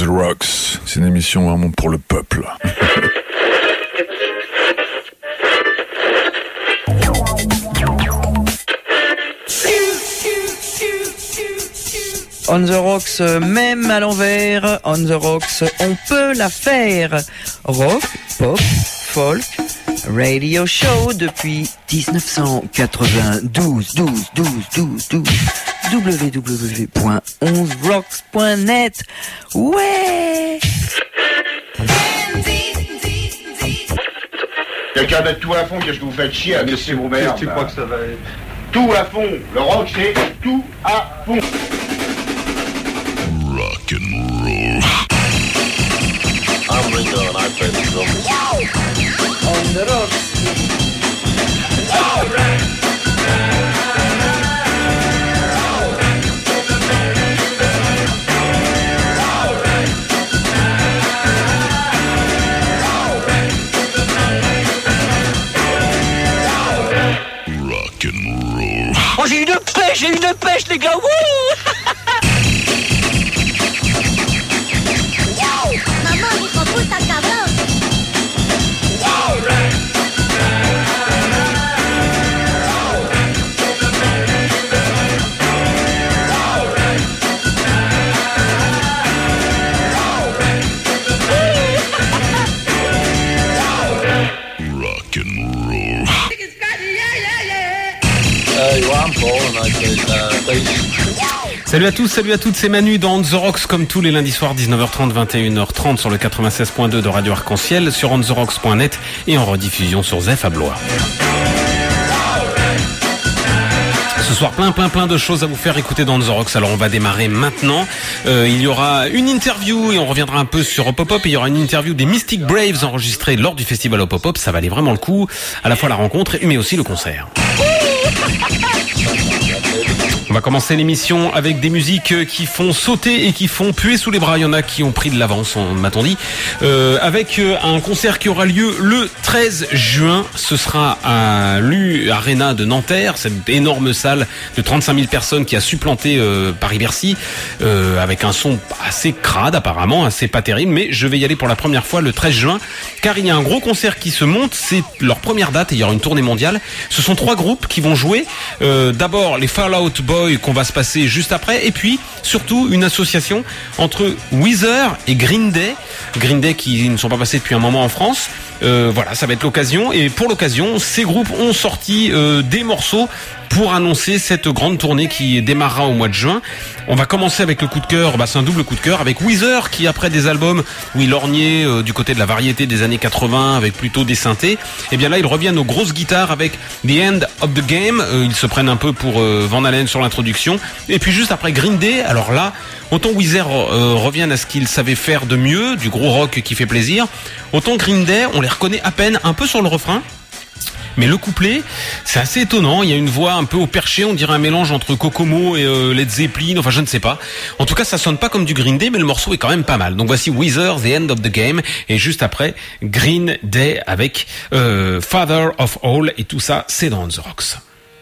the Rocks. C'est une émission vraiment pour le peuple. On the Rocks, même à l'envers, On the Rocks, on peut la faire. Rock, pop, folk, radio show depuis 1992, www.11rocks.net. Ouais! Y'a qu'à mettre tout à fond, qu'est-ce que vous faites chier à laisser vos merdes. Tu crois que ça va être... Tout à fond. Le rock, c'est tout à fond. Rock and roll. I'm Ringo and I play the drums. On the Rocks. All right. Oh, j'ai une pêche, les gars, wouh! Mamá, hijo puta, cabrón. Rock and roll. Salut à tous, salut à toutes, c'est Manu dans On The Rocks comme tous les lundis soirs 19h30, 21h30 sur le 96.2 de Radio Arc-en-Ciel, sur ontherocks.net et en rediffusion sur Zef à Blois. Ce soir, plein de choses à vous faire écouter dans The Rocks. Alors on va démarrer maintenant. Il y aura une interview et on reviendra un peu sur Hop-Hop. Il y aura une interview des Mystic Braves enregistrée lors du festival Hop-Hop. Ça valait vraiment le coup, à la fois la rencontre mais aussi le concert. On va commencer l'émission avec des musiques qui font sauter et qui font puer sous les bras. Il y en a qui ont pris de l'avance, m'a-t-on dit. Avec un concert qui aura lieu le 13 juin. Ce sera à l'U-Arena de Nanterre, cette énorme salle de 35 000 personnes qui a supplanté Paris-Bercy, avec un son assez crade apparemment, assez pas terrible. Mais je vais y aller pour la première fois le 13 juin, car il y a un gros concert qui se monte. C'est leur première date et il y aura une tournée mondiale. Ce sont 3 groupes qui vont jouer. D'abord les Fall Out Boys qu'on va se passer juste après, et puis surtout une association entre Weezer et Green Day. Green Day qui ne sont pas passés depuis un moment en France. Voilà, ça va être l'occasion, et pour l'occasion, ces groupes ont sorti des morceaux pour annoncer cette grande tournée qui démarrera au mois de juin. On va commencer avec le coup de cœur, c'est un double coup de cœur, avec Weezer qui, après des albums où il lorgnait du côté de la variété des années 80 avec plutôt des synthés, et bien là ils reviennent aux grosses guitares avec The End of the Game. Ils se prennent un peu pour Van Halen sur l'introduction, et puis juste après Green Day. Alors là, autant Weezer reviennent à ce qu'ils savaient faire de mieux, du gros rock qui fait plaisir, autant Green Day on les reconnaît à peine un peu sur le refrain. Mais le couplet, c'est assez étonnant. Il y a une voix un peu au perché, on dirait un mélange entre Kokomo et Led Zeppelin, enfin je ne sais pas. En tout cas, ça sonne pas comme du Green Day, mais le morceau est quand même pas mal. Donc voici Weezer, The End of the Game, et juste après, Green Day avec Father of All, et tout ça, c'est dans The Rocks.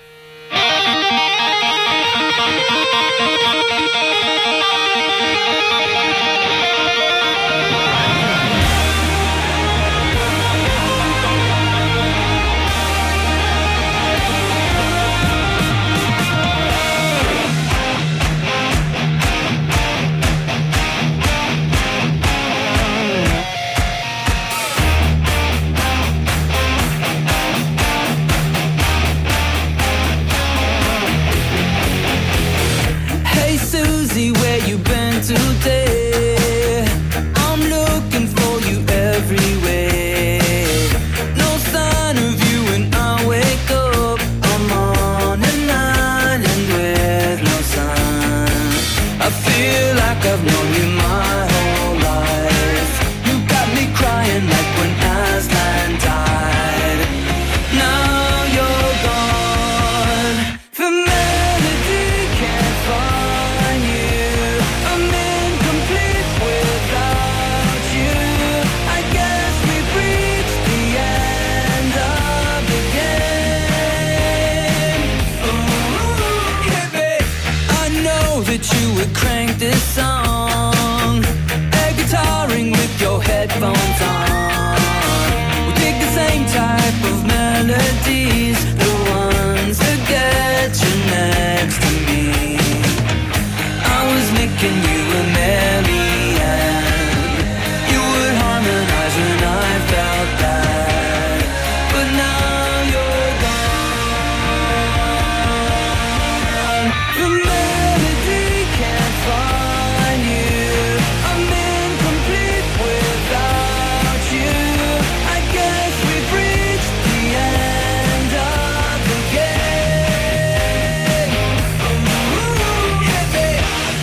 Today, I'm looking for you everywhere. No sign of you when I wake up. I'm on an island with no sun. I feel like I've known you my whole life. You got me crying like when Aslan died. Now you're gone. The melody can't find you. I'm incomplete without you. I guess we've reached the end of the game. Ooh, yeah, babe. I know that you would crank this song thinking you were Marianne. You would harmonize when I felt that, but now you're gone. The melody can't find you. I'm incomplete without you. I guess we've reached the end of the game. Ooh, hit me.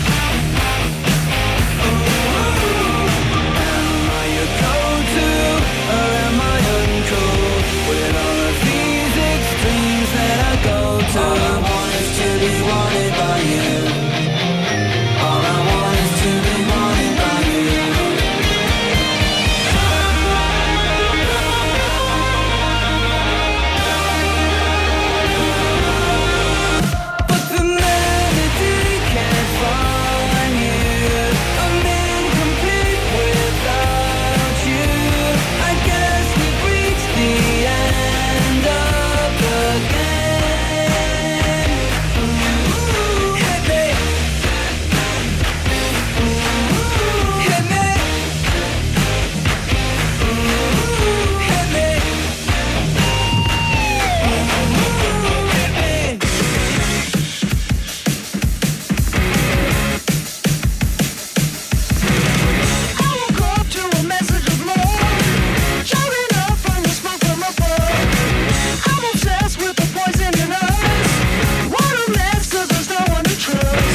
Am I your go-to or am I uncool with all of these extremes that I go to? All I want is to be wanted by you. All I want is to be wanted by you. But the melody can't find you. I'm incomplete without you. I guess we've reached the end of the game. Ooh, hit me. Ooh, hit me. Ooh, hit me. I woke up to a message of love, showing up from the smoke from above. I'm obsessed with the poison in us. What a mess, 'cause there's no one to trust.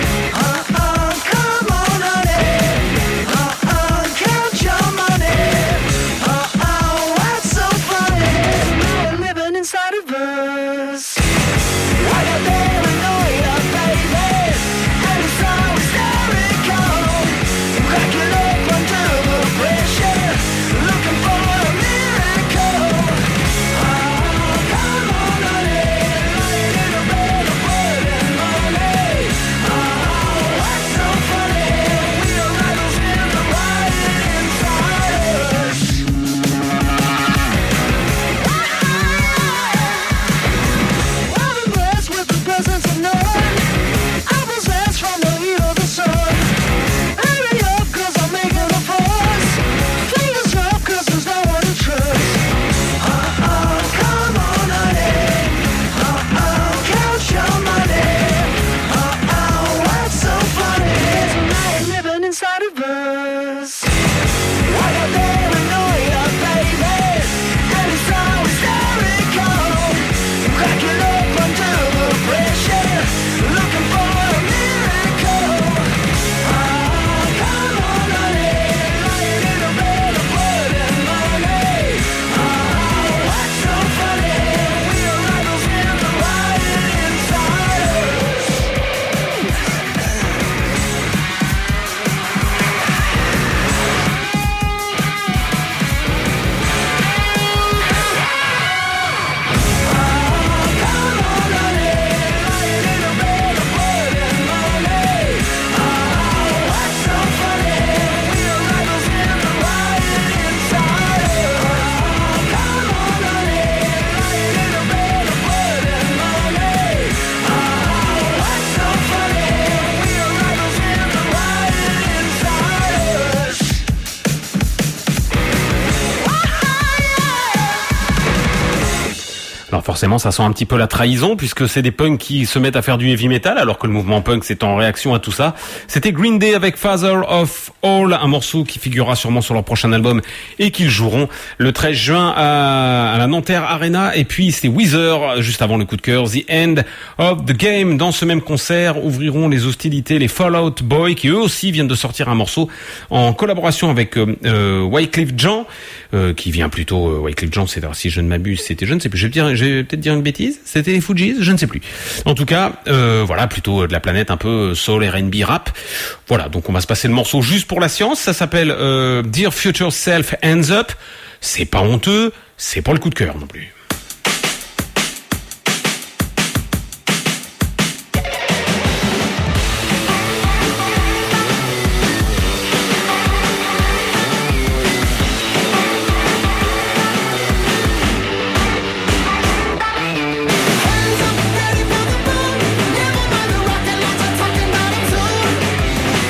Come on, honey. Count your money. What's so funny? We're living inside of us. Why you paranoid, baby? And it's so hysterical. Cracking up under the pressure, looking for a miracle. Come on, honey, lying in a bed of blood and money. What's so funny? We are rebels in the riot inside us. I'm blessed with the presence of none. I'm possessed from the heat of the sun. Hurry up, 'cause I'm making a fuss. Fingers up, 'cause there's no one to trust. Come on, honey. Count your money. What's so funny? Tonight living inside of us. Why you paranoid, baby? And it's so hysterical. Cracking up under the pressure, looking for a miracle. Come on, honey, lying in a bed of blood and money. What's so funny? We are rebels in the riot inside us. Come on, honey, lying in a bed of blood and money. What's so funny? We are rebels in the riot inside us. Come on, honey, lying in a bed of blood and money. What's so funny? We are rebels in the riot inside us. Alors forcément, ça sent un petit peu la trahison puisque c'est des punks qui se mettent à faire du heavy metal alors que le mouvement punk c'est en réaction à tout ça. C'était Green Day avec Father of All, un morceau qui figurera sûrement sur leur prochain album et qu'ils joueront le 13 juin à la Nanterre Arena. Et puis c'est Weezer juste avant le coup de cœur, The End of the Game. Dans ce même concert ouvriront les hostilités les Fall Out Boy qui eux aussi viennent de sortir un morceau en collaboration avec Wyclef Jean qui vient plutôt Wyclef Jean, c'est si je ne m'abuse, c'était je ne sais plus, je vais peut-être dire une bêtise, c'était les Fujis, je ne sais plus. En tout cas, voilà, plutôt de la planète un peu soul, R&B, rap. Voilà, donc on va se passer le morceau juste pour la science. Ça s'appelle Dear Future Self Hands Up. C'est pas honteux, c'est pas le coup de cœur non plus. Hands up, ready for the boom. Never mind the rocket launcher, talking about it too.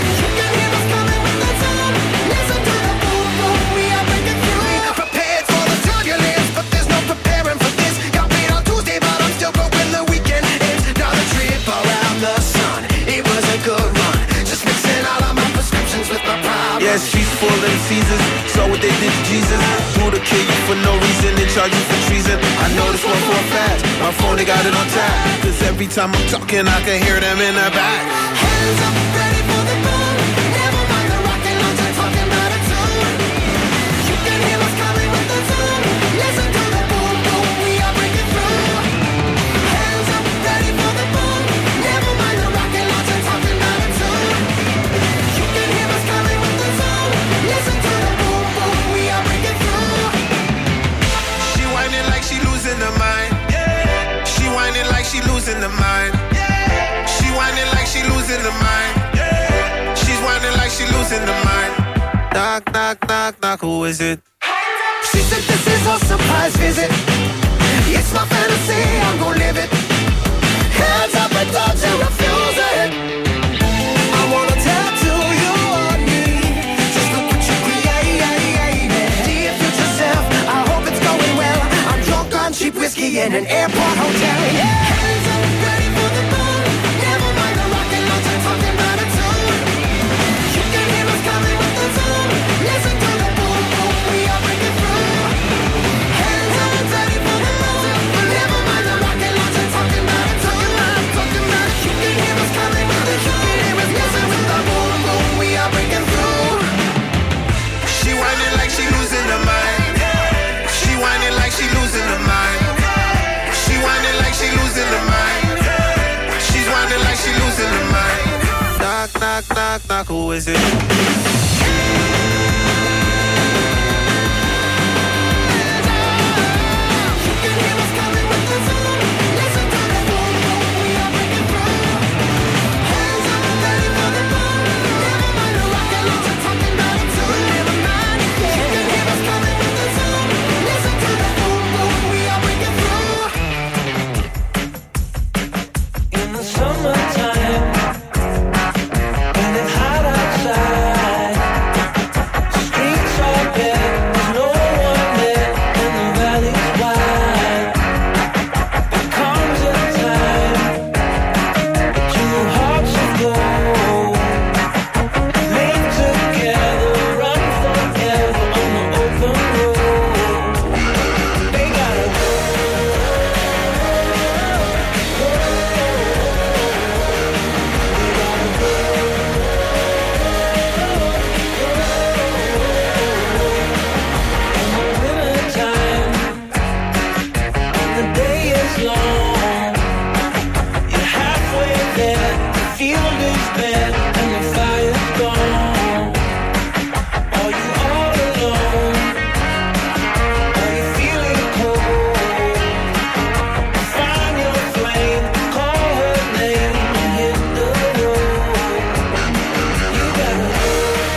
full of Caesars. So what they did to Jesus, do to kill you for no reason and charge you for treason. I know this one for a fact, my phone they got it on tap. Cause every time I'm talking I can hear them in the back. Hands up, ready for the boom. Never mind the rocket launcher talking about a tune. You can hear us coming with the tune. Listen to the boom boom, we are breaking through. Hands up, ready for the boom. Never mind the rocket launcher talking about a tune. You can hear us coming with the tune. Listen to the boom boom, we are breaking through. She whining like she losing her mind. She whining like she losing her mind. She whining like she losing her mind. She's whining like she losing her mind. Knock, knock, knock, knock, who is it? She said this is her surprise visit. It's my fantasy, I'm gon' live it. Hands up and don't you refuse it. I wanna tattoo you on me. Just look what you created. Dear future self, I hope it's going well. I'm drunk on cheap whiskey in an airport hotel. Hands up, ready for the boom. Never mind the rocket launcher talking about a tune. You can hear us coming with the tune. Listen to the boom boom, we are breaking through. Hands up, ready for the boom. Never mind the rocket launcher talking about a tune. You can hear us coming with the tune. Listen to the boom boom, we are breaking through. She whining like she losing her mind. She whining like she losing her mind. She whining like she losing her mind. She's whining like she losing her mind. Knock, knock, knock, knock, who is it? In the summertime, when it's hot outside, streets are bare, there's no one there, and the valley's wide. There comes a time when two hearts will go, made together, run forever on the open road. They gotta go. Wintertime, and the day is long. You're halfway there, the field is bare, and the fire's gone. Are you all alone? Are you feeling cold? Find your flame, call her name, and hit the road. You gotta go.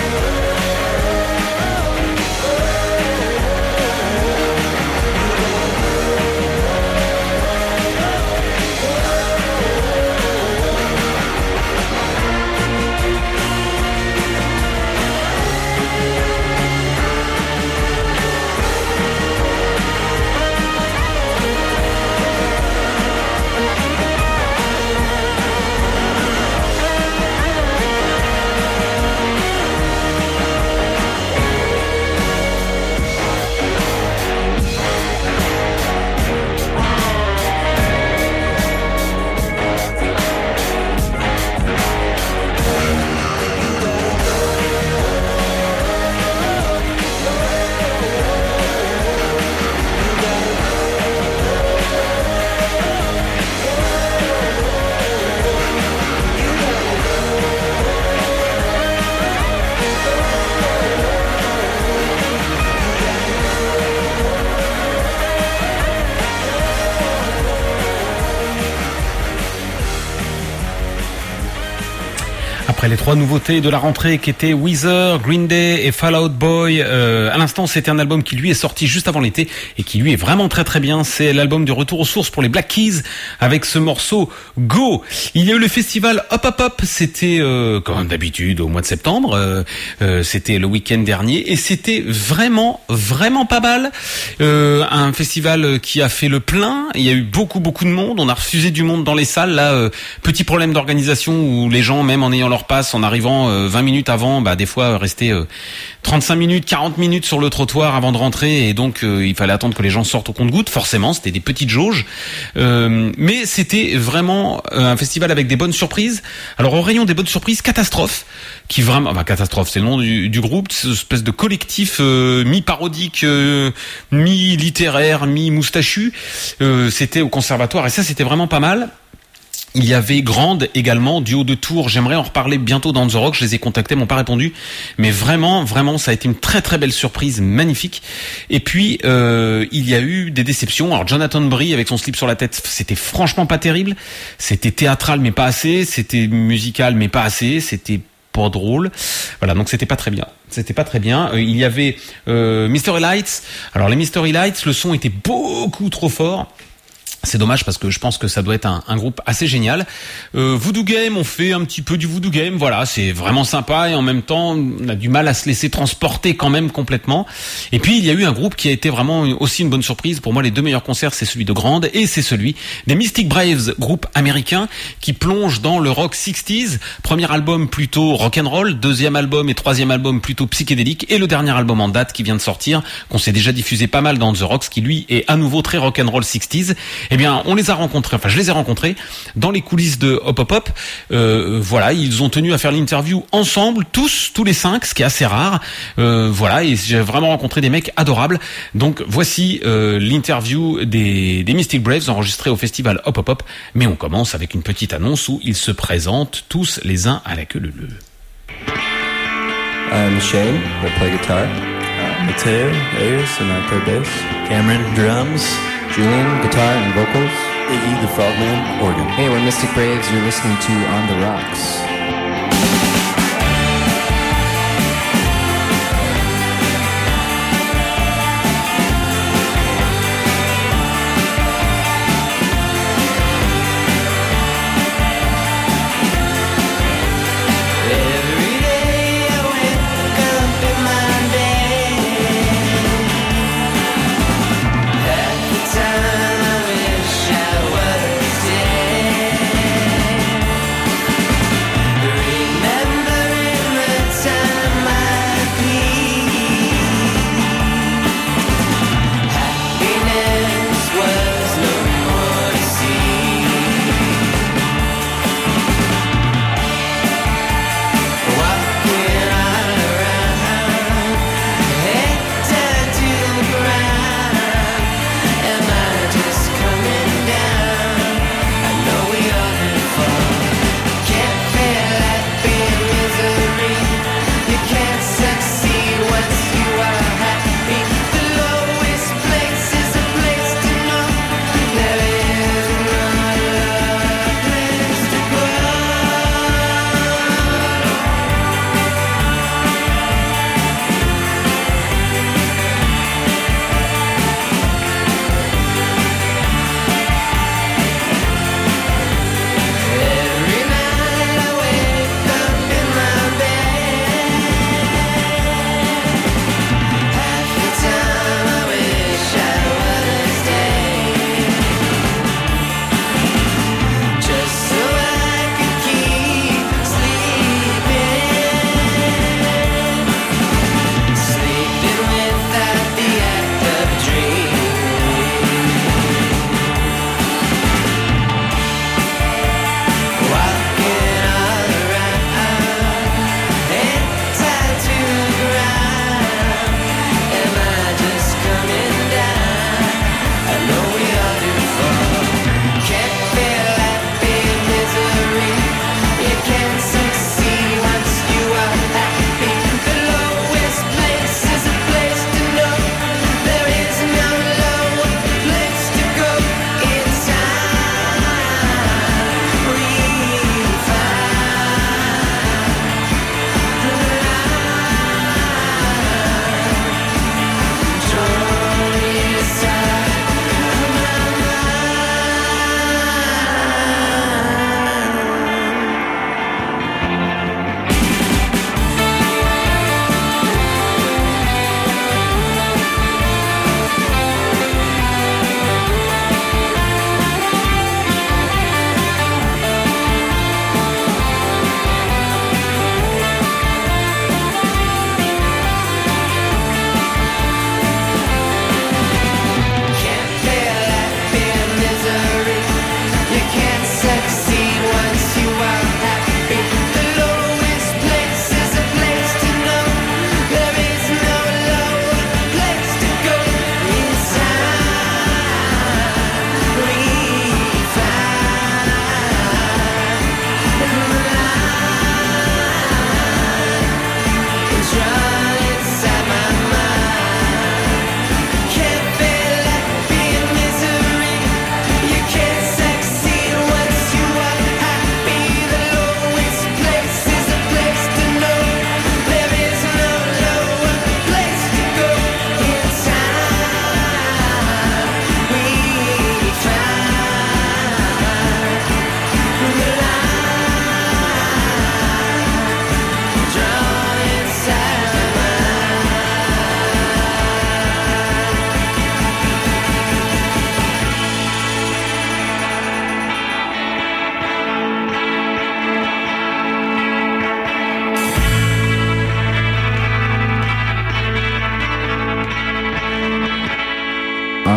Après les trois nouveautés de la rentrée qui étaient Weezer, Green Day et Fall Out Boy, à l'instant c'était un album qui lui est sorti juste avant l'été et qui lui est vraiment très très bien. C'est l'album du retour aux sources pour les Black Keys avec ce morceau Go. Il y a eu le festival Hop Hop Hop, c'était comme d'habitude au mois de septembre, c'était le week-end dernier et c'était vraiment pas mal. Un festival qui a fait le plein, il y a eu beaucoup de monde, on a refusé du monde dans les salles là, petit problème d'organisation où les gens même en ayant leur passe place en arrivant 20 minutes avant, des fois rester 35 minutes, 40 minutes sur le trottoir avant de rentrer, et donc il fallait attendre que les gens sortent au compte-gouttes. Forcément, c'était des petites jauges, mais c'était vraiment un festival avec des bonnes surprises. Alors au rayon des bonnes surprises, Catastrophe, qui vraiment, Catastrophe, c'est le nom du groupe, c'est une espèce de collectif mi-parodique, mi-littéraire, mi-moustachu. C'était au conservatoire, et ça c'était vraiment pas mal. Il y avait Grande également, duo de Tours. J'aimerais en reparler bientôt dans The Rock. Je les ai contactés, m'ont pas répondu. Mais vraiment, ça a été une très très belle surprise, magnifique. Et puis, il y a eu des déceptions. Alors, Jonathan Brie avec son slip sur la tête, c'était franchement pas terrible. C'était théâtral, mais pas assez. C'était musical, mais pas assez. C'était pas drôle. Voilà, donc c'était pas très bien. Il y avait Mystery Lights. Alors, les Mystery Lights, le son était beaucoup trop fort. C'est dommage parce que je pense que ça doit être un groupe assez génial. Voodoo Game, on fait un petit peu du Voodoo Game, voilà, c'est vraiment sympa, et en même temps on a du mal à se laisser transporter quand même complètement. Et puis il y a eu un groupe qui a été vraiment aussi une bonne surprise. Pour moi, les deux meilleurs concerts, c'est celui de Grande et c'est celui des Mystic Braves, groupe américain qui plonge dans le rock 60s. Premier album plutôt rock'n'roll, deuxième album et troisième album plutôt psychédélique, et le dernier album en date qui vient de sortir, qu'on s'est déjà diffusé pas mal dans The Rocks, qui lui est à nouveau très rock'n'roll 60s. Eh bien, je les ai rencontrés dans les coulisses de Hop Hop Hop. Voilà, ils ont tenu à faire l'interview ensemble, tous les 5, ce qui est assez rare. Voilà, et j'ai vraiment rencontré des mecs adorables. Donc voici l'interview des Mystic Braves enregistrée au festival Hop Hop Hop. Mais on commence avec une petite annonce où ils se présentent tous les uns à la queue leu-leu. I'm Shane, I play guitar. Mateo, Arias, and I play bass. Cameron, drums. Julian, guitar and vocals. Iggy, the frogman, organ. Hey, we're Mystic Braves. You're listening to On the Rocks.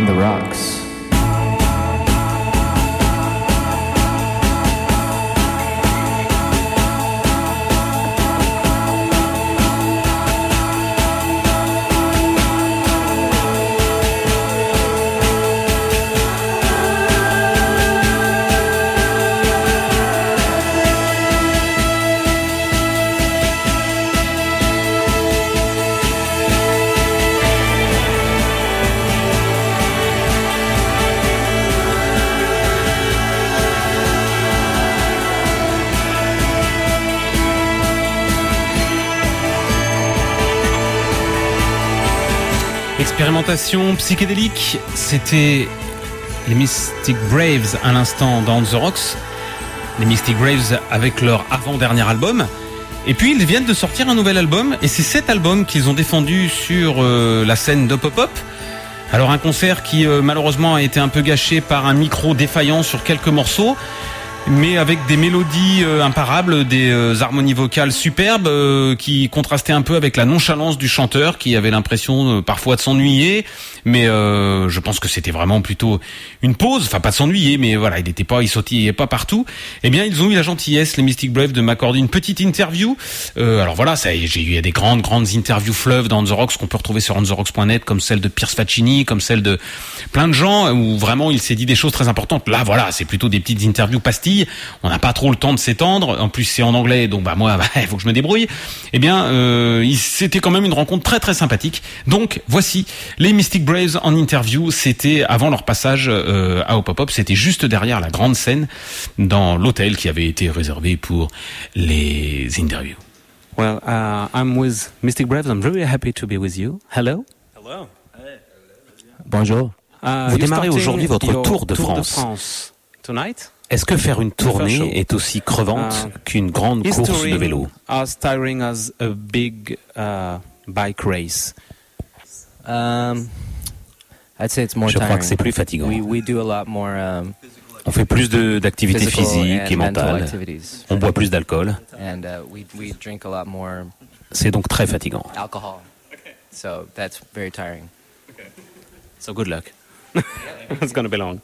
on the rocks. Expérimentation psychédélique, c'était les Mystic Braves à l'instant dans The Rocks. Les Mystic Braves avec leur avant-dernier album. Et puis ils viennent de sortir un nouvel album et c'est cet album qu'ils ont défendu sur la scène de Pop-Up. Alors un concert qui malheureusement a été un peu gâché par un micro défaillant sur quelques morceaux, mais avec des mélodies imparables, des harmonies vocales superbes qui contrastaient un peu avec la nonchalance du chanteur qui avait l'impression parfois de s'ennuyer, mais je pense que c'était vraiment plutôt une pause, enfin pas de s'ennuyer, mais voilà, il sautillait pas partout. Eh bien, ils ont eu la gentillesse, les Mystic Braves, de m'accorder une petite interview. Alors voilà, j'ai eu des grandes interviews fleuves dans The Rocks qu'on peut retrouver sur ontherocks.net, comme celle de Pierce Faccini, comme celle de plein de gens où vraiment il s'est dit des choses très importantes. Là, voilà, c'est plutôt des petites interviews pastilles. On n'a pas trop le temps de s'étendre. En plus, c'est en anglais, donc moi, il faut que je me débrouille. Eh bien, c'était quand même une rencontre très très sympathique. Donc, voici les Mystic Braves en interview. C'était avant leur passage à Au Pop-Up. C'était juste derrière la grande scène dans l'hôtel qui avait été réservé pour les interviews. Well, I'm with Mystic Braves. I'm really happy to be with you. Hello. Hello. Bonjour. Vous démarrez aujourd'hui votre Tour de France. Tonight. Est-ce que faire une tournée est aussi crevante qu'une grande course de vélo? As tiring as a big bike race. I'd say it's more Je crois tiring. que c'est plus fatigant. We do a lot more On fait plus d'activités physical physiques et and mental mentales. activities. On boit plus d'alcool. And we drink a lot more C'est donc très fatigant. alcohol. So that's very tiring. So good luck. It's gonna be long.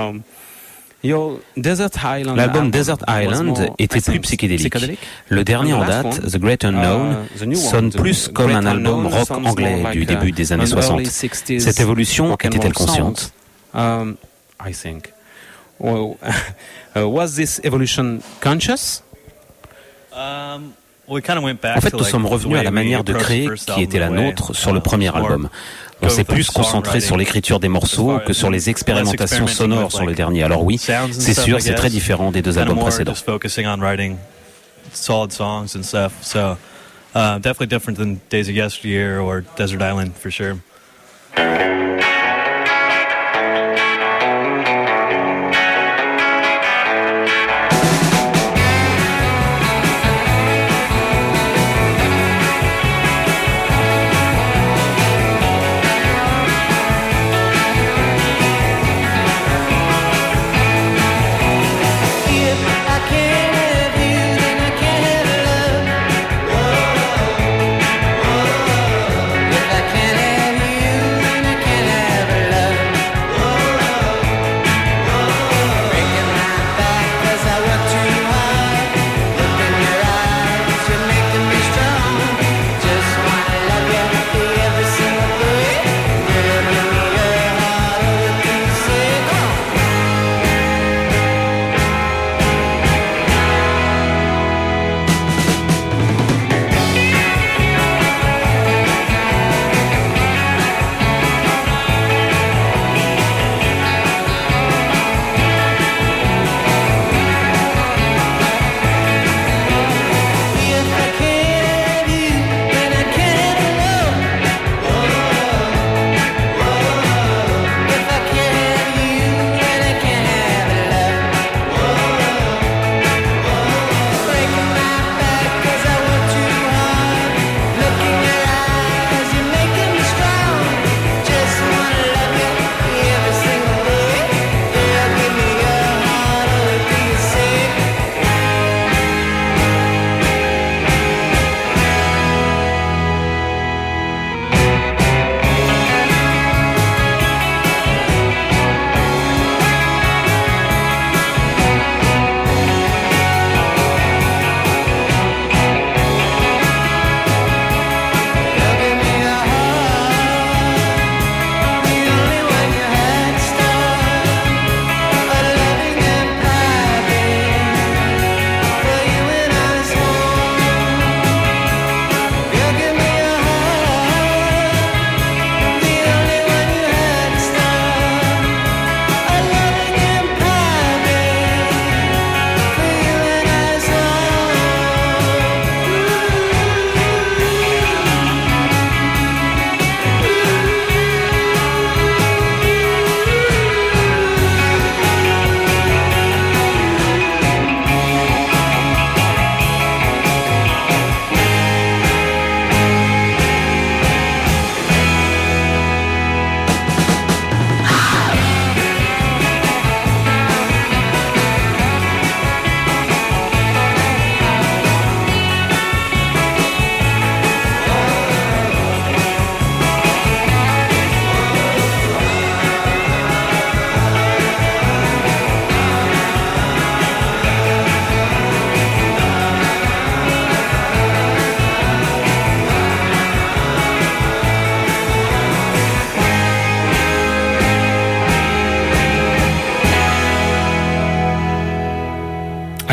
Your Desert Island L'album album Desert was Island more, était I plus think, psychédélique. psychedelic. Le dernier And the en last date, one, The Great Unknown, the new one, sonne the plus comme Great un album Unknown rock sounds anglais more du like début des années an 60. early 60s Cette évolution rock and était-elle roll consciente? sound. I think. Well, was this evolution conscious? We kind of went back En fait, to, nous like, sommes the revenus way à la we manière de approached créer the first qui était la album, nôtre sur le premier more album. On go s'est with the plus concentré sur l'écriture des morceaux que sur les expérimentations sonores sur le dernier. Alors oui, c'est sûr, c'est très différent des deux albums précédents. Just focusing on writing solid songs and stuff. So definitely different than Days of Yesteryear or Desert Island for sure. If I can't have you, then I can't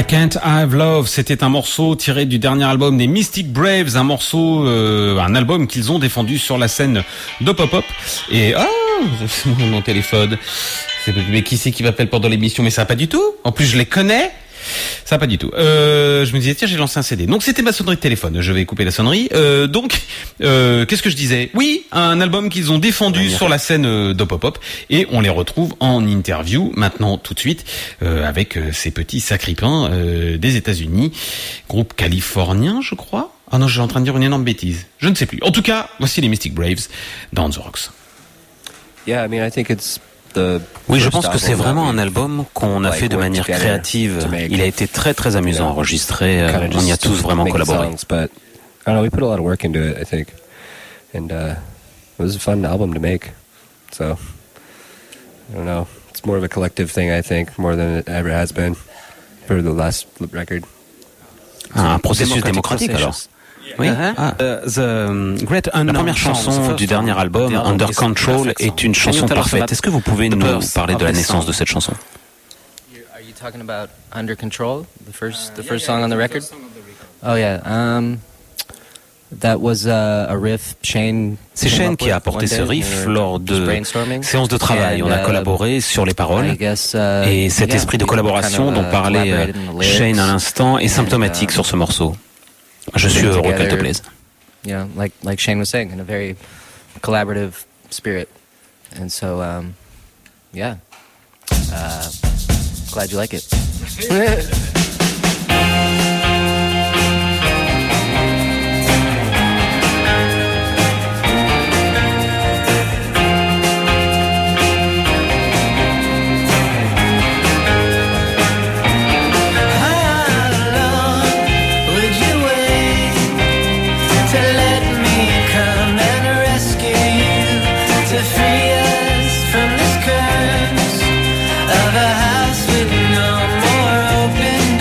I Can't Have Love, c'était un morceau tiré du dernier album des Mystic Braves, un album qu'ils ont défendu sur la scène de Pop-Up. Et c'est mon téléphone. Mais qui c'est qui m'appelle pendant l'émission? Mais ça va pas du tout. En plus, je les connais. Ça va pas du tout. Je me disais tiens, j'ai lancé un CD. Donc c'était ma sonnerie de téléphone. Je vais couper la sonnerie. Qu'est-ce que je disais? Oui, un album qu'ils ont défendu sur la scène de Pop-Up et on les retrouve en interview maintenant tout de suite avec ces petits sacripins des États-Unis, groupe californien, je crois. Ah non, je suis en train de dire une énorme bêtise. Je ne sais plus. En tout cas, voici les Mystic Braves dans The Rocks. Yeah, I mean, I think it's Oui, je pense que c'est vraiment un album qu'on a fait de manière créative. Il a été très très amusant à enregistrer. On y a tous vraiment collaboré. I don't know, we put a lot of work into it, I think. And it was a fun album to make. So, I don't know. It's more of a collective thing, I think, more than it ever has been for the last record. Un processus démocratique alors. Oui. La première chanson du dernier album, Under Control, est une chanson parfaite. Est-ce que vous pouvez nous parler de la naissance de cette chanson? Are you talking about Under Control, the first song on the record? Oh yeah, that was a riff Shane. C'est Shane qui a apporté ce riff lors de séances de travail. On a collaboré sur les paroles et cet esprit de collaboration dont parlait Shane à l'instant est symptomatique sur ce morceau. Je suis heureux qu'elle te plaise. You know, like Shane was saying, in a very collaborative spirit, and so yeah, glad you like it. Of a house with no more open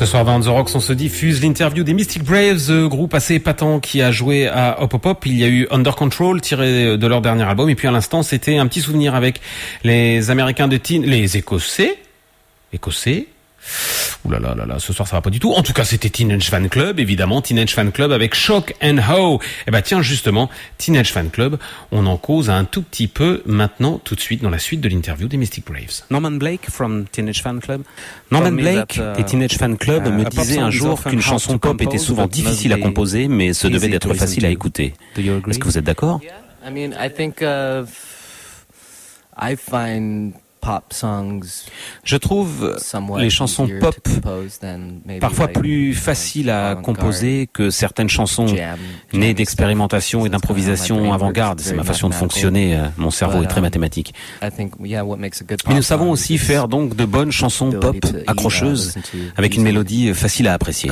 soir dans The Rocks, on se diffuse l'interview des Mystic Braves, groupe assez épatant qui a joué à Hop Hop Hop. Il y a eu Under Control, tiré de leur dernier album. Et puis à l'instant, c'était un petit souvenir avec les Américains de les Écossais. Ouh là là là là, ce soir ça va pas du tout. En tout cas, c'était Teenage Fan Club, évidemment, Teenage Fan Club avec Shock and How. Eh ben tiens, justement, Teenage Fan Club, on en cause un tout petit peu maintenant, tout de suite, dans la suite de l'interview des Mystic Braves. Norman Blake from Teenage Fan Club. Norman Blake des Teenage Fan Club me disait un jour qu'une chanson pop était souvent difficile à composer, mais se devait d'être facile à écouter. Est-ce que vous êtes d'accord? I mean, I think I find pop songs. Je trouve les chansons pop parfois plus faciles à composer que certaines chansons nées d'expérimentation et d'improvisation avant-garde. C'est ma façon de fonctionner. Mon cerveau est très mathématique. Mais nous savons aussi faire donc de bonnes chansons pop accrocheuses avec une mélodie facile à apprécier.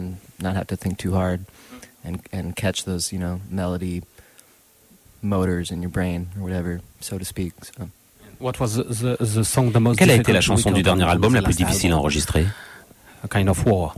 Motors in your brain or whatever, so to speak. So. Quelle a été la chanson du dernier album la plus difficile à enregistrer? A Kind of War.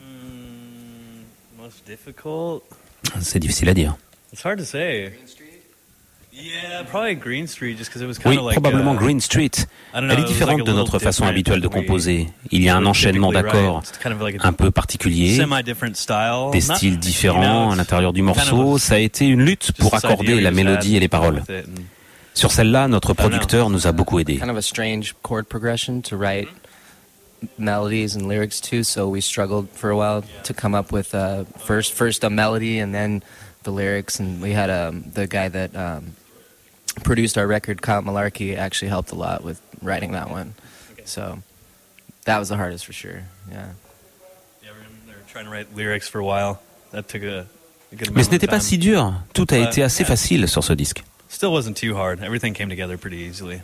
Most difficult? C'est difficile à dire. It's hard to say. Yeah, probably Green Street, just because it was Oui, kind of like. probablement Green Street. Elle est différente de notre façon habituelle de composer. Il y a un enchaînement d'accords un peu particulier, des styles différents à l'intérieur du morceau. Ça a été une lutte pour accorder la mélodie et les paroles. Sur celle-là, notre producteur nous a beaucoup aidés. Kind of a strange chord progression to write melodies and lyrics to, so we struggled for a while to come up with first a melody and then the lyrics, and we had the guy that produced our record, Kyle Malarkey, actually helped a lot with writing that one. So that was the hardest for sure. Yeah. Yeah, we were trying to write lyrics for a while. That took a good amount Mais ce n'était of pas time. si dur. Tout a été assez facile sur ce disque. Still wasn't too hard. Everything came together pretty easily.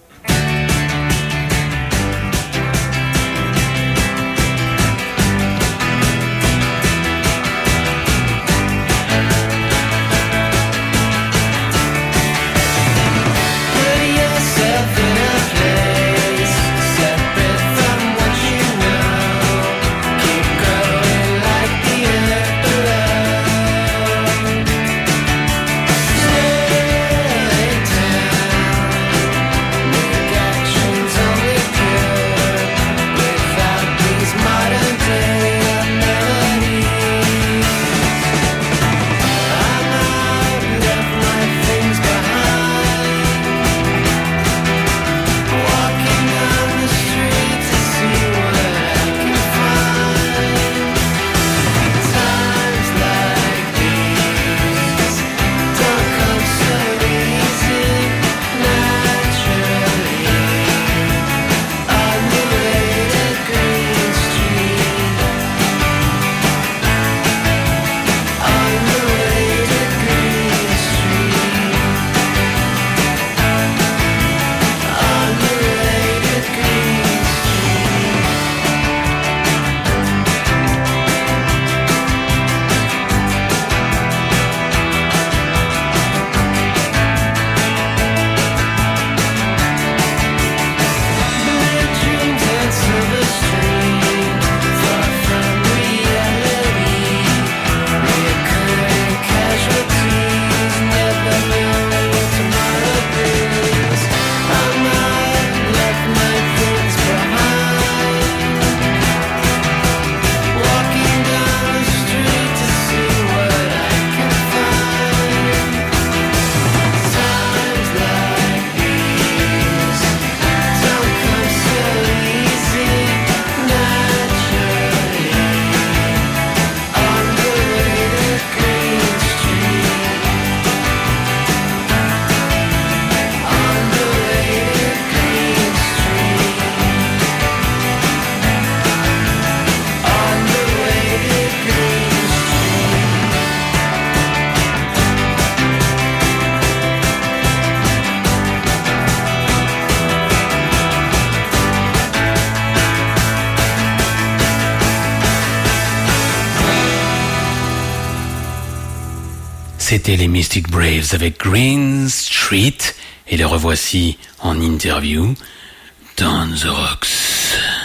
C'était les Mystic Braves avec Green Street et les revoici en interview dans The Rocks.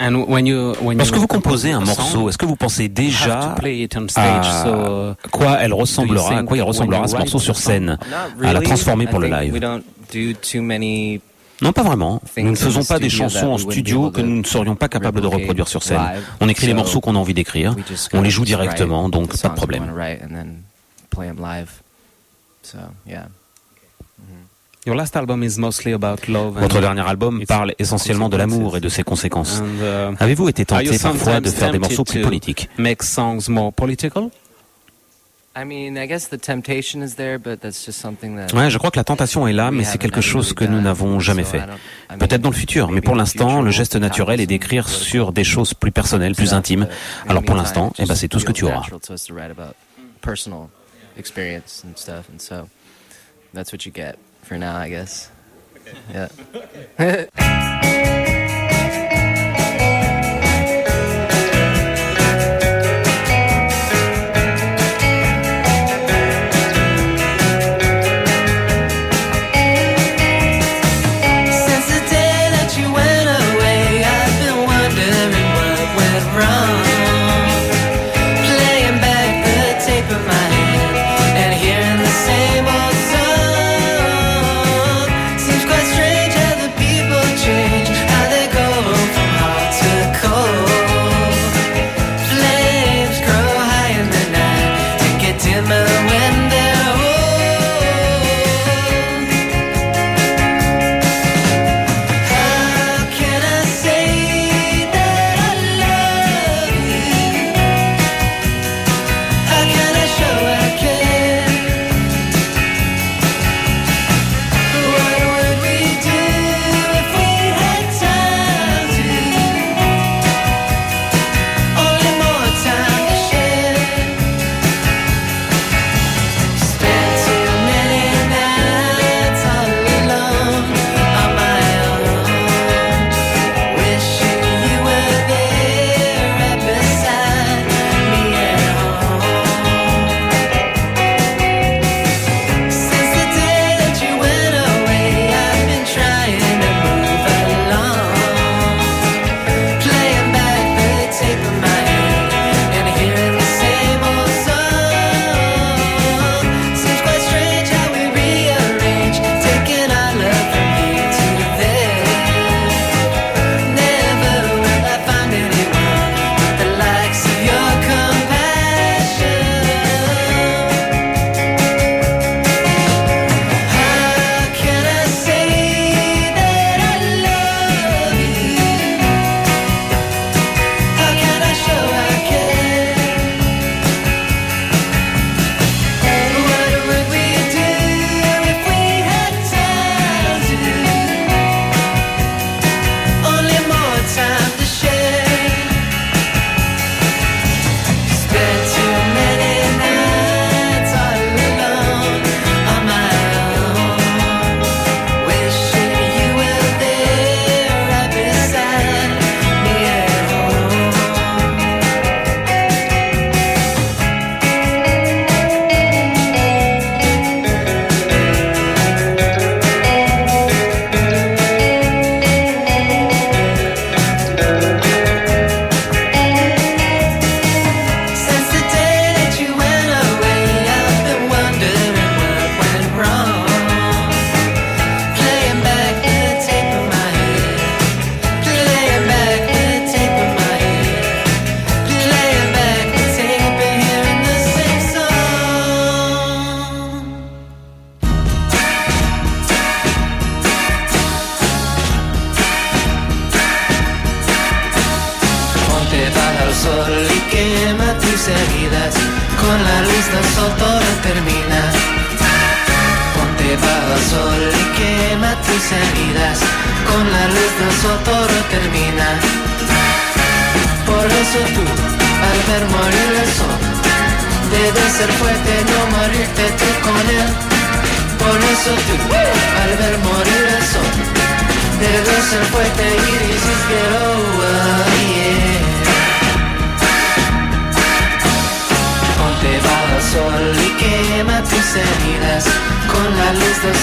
Lorsque vous composez un morceau, est-ce que vous pensez déjà à quoi il ressemblera ce morceau sur scène, à la transformer pour le live? Non, pas vraiment. Nous ne faisons pas des chansons en studio que nous ne serions pas capables de reproduire sur scène. On écrit les morceaux qu'on a envie d'écrire, on les joue directement, donc pas de problème. Votre dernier album parle essentiellement de l'amour et de ses conséquences. Avez-vous été tenté parfois de faire des morceaux plus politiques? Ouais, je crois que la tentation est là, mais c'est quelque chose que nous n'avons jamais fait. Peut-être dans le futur, mais pour l'instant, le geste naturel est d'écrire sur des choses plus personnelles, plus intimes. Alors pour l'instant, c'est tout ce que tu auras. For now, I guess. Yeah.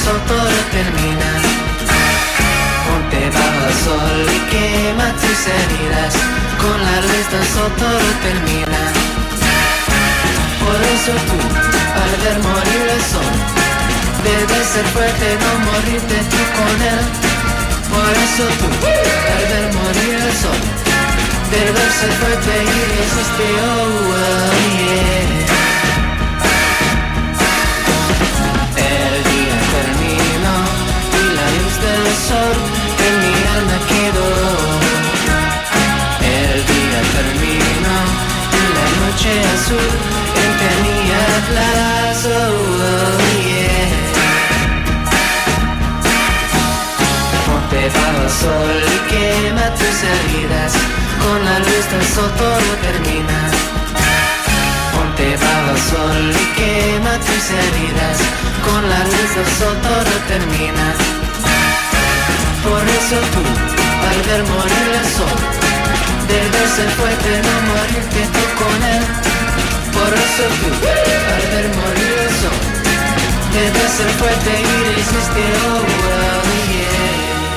Ponte bajo el sol y quema tus heridas. heridas, con la luz del sol todo termina. Por eso tú, al ver morir el sol, debes ser fuerte, no morirte tú con él. Por eso tú, al ver morir el sol, debes ser fuerte y resistir, oh, yeah. El día terminó y la luz del sol en mi alma quedó. El día terminó y la noche azul en tenía Atlas, oh, yeah. Ponte bajo el sol y quema tus heridas, con la luz del sol todo termina. Ponte bajo el sol y quema tus heridas, con la luz del sol todo termina. Por eso tú, al ver morir el sol, debes ser fuerte, no morirte tú con él. Por eso tú, al ver morir el sol, debes ser fuerte y resistir, oh, yeah.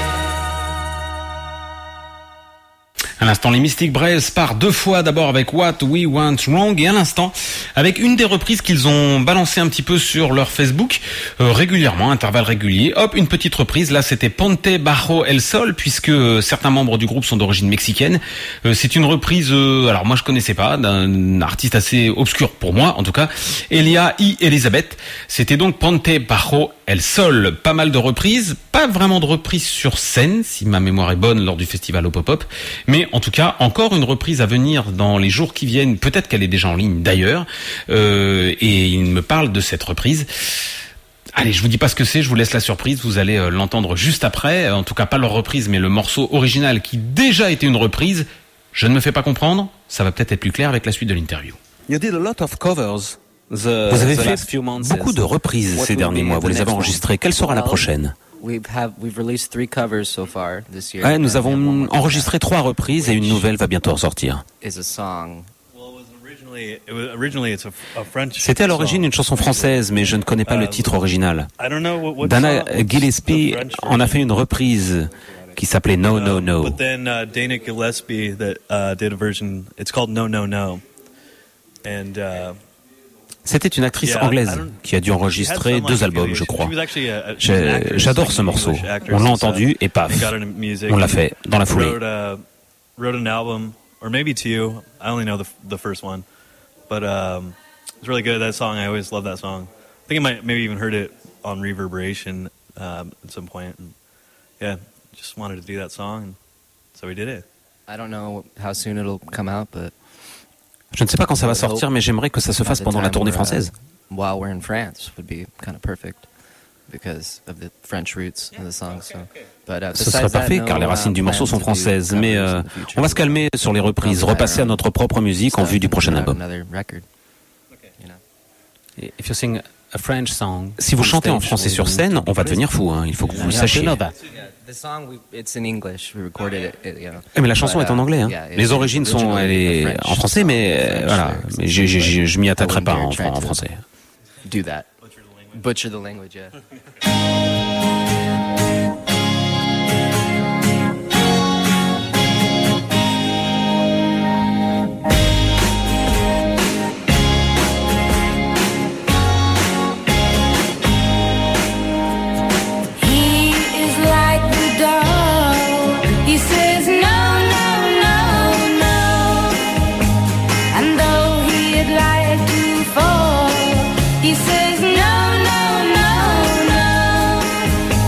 À l'instant, les Mystic Braves partent deux fois, d'abord avec What We Want Wrong et à l'instant avec une des reprises qu'ils ont balancé un petit peu sur leur Facebook régulièrement, intervalles réguliers. Hop, une petite reprise, là c'était Ponte Bajo El Sol, puisque certains membres du groupe sont d'origine mexicaine. C'est une reprise, alors moi je connaissais pas, d'un artiste assez obscur pour moi en tout cas, Elia y Elizabeth. C'était donc Ponte Bajo El Sol. Pas mal de reprises, pas vraiment de reprises sur scène, si ma mémoire est bonne, lors du festival au Pop-Up, mais en tout cas, encore une reprise à venir dans les jours qui viennent. Peut-être qu'elle est déjà en ligne d'ailleurs. Et il me parle de cette reprise. Allez, je vous dis pas ce que c'est, je vous laisse la surprise. Vous allez l'entendre juste après. En tout cas, pas leur reprise, mais le morceau original qui déjà était une reprise. Je ne me fais pas comprendre. Ça va peut-être être plus clair avec la suite de l'interview. You did a lot of covers. Vous avez fait beaucoup de reprises ces derniers mois. Vous les avez enregistrées. Quelle sera la prochaine? We've released 3 covers so far this year. Ouais, nous avons enregistré 3 reprises et une nouvelle va bientôt ressortir. C'était à l'origine une chanson française, mais je ne connais pas le titre original. Dana Gillespie en a fait une reprise qui s'appelait No No No. But then Dana Gillespie did a version. It's called No No No. And c'était une actrice anglaise qui a dû enregistrer 2 albums, je crois. J'adore ce morceau. On l'a entendu et paf, on l'a fait dans la foulée. Wrote an album, or maybe 2. I only know the first one, but it's really good. That song, I always love that song. I think I might maybe even heard it on Reverberation at some point. And yeah, just wanted to do that song, and so we did it. I don't know how soon it'll come out, but je ne sais pas quand ça va sortir, mais j'aimerais que ça se fasse pendant la tournée française. While we're in France would be kind of perfect because of the French roots of the song. So, ce serait parfait car les racines du morceau sont françaises, mais on va se calmer sur les reprises, repasser à notre propre musique en vue du prochain album. Si vous chantez en français sur scène, on va devenir fou, hein. Il faut que vous le sachiez. Mais la chanson est en anglais, hein. Les origines sont en français, mais voilà, mais je m'y attaquerai pas en français. Do that. Butcher the language, yeah. He says no, no, no, no.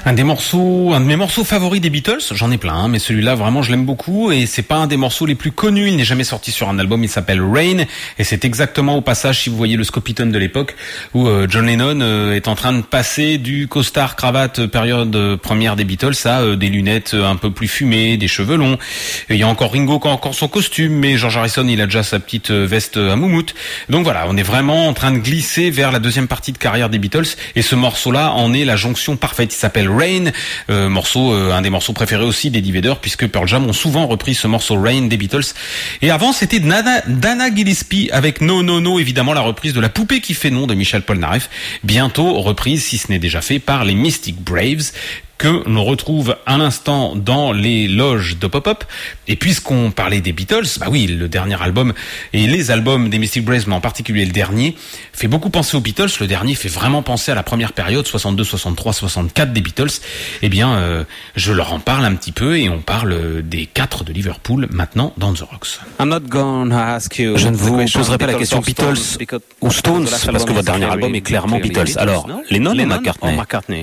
Un de mes morceaux favoris des Beatles, j'en ai plein, hein, mais celui-là vraiment je l'aime beaucoup et c'est pas un des morceaux les plus connus, il n'est jamais sorti sur un album, il s'appelle Rain et c'est exactement au passage, si vous voyez le Scopitone de l'époque, où John Lennon est en train de passer du costard cravate période première des Beatles à des lunettes un peu plus fumées, des cheveux longs. Il y a encore Ringo qui a encore son costume, mais George Harrison il a déjà sa petite veste à moumoute. Donc voilà, on est vraiment en train de glisser vers la deuxième partie de carrière des Beatles et ce morceau-là en est la jonction parfaite. Il s'appelle Rain, un des morceaux préférés aussi d'Eddie Vedder puisque Pearl Jam ont souvent repris ce morceau Rain des Beatles. Et avant c'était Dana Gillespie avec No No No, évidemment la reprise de La Poupée qui fait nom de Michel Polnareff, bientôt reprise si ce n'est déjà fait par les Mystic Braves, que l'on retrouve à l'instant dans les loges de pop-up. Et puisqu'on parlait des Beatles, bah oui, le dernier album et les albums des Mystic Braves, mais en particulier le dernier, fait beaucoup penser aux Beatles. Le dernier fait vraiment penser à la première période, 62, 63, 64 des Beatles. Eh bien, je leur en parle un petit peu et on parle des 4 de Liverpool maintenant dans The Rocks. Je ne vous poserai pas la question Beatles ou Stones parce que votre dernier album est clairement Beatles. Alors, Lennon ou McCartney?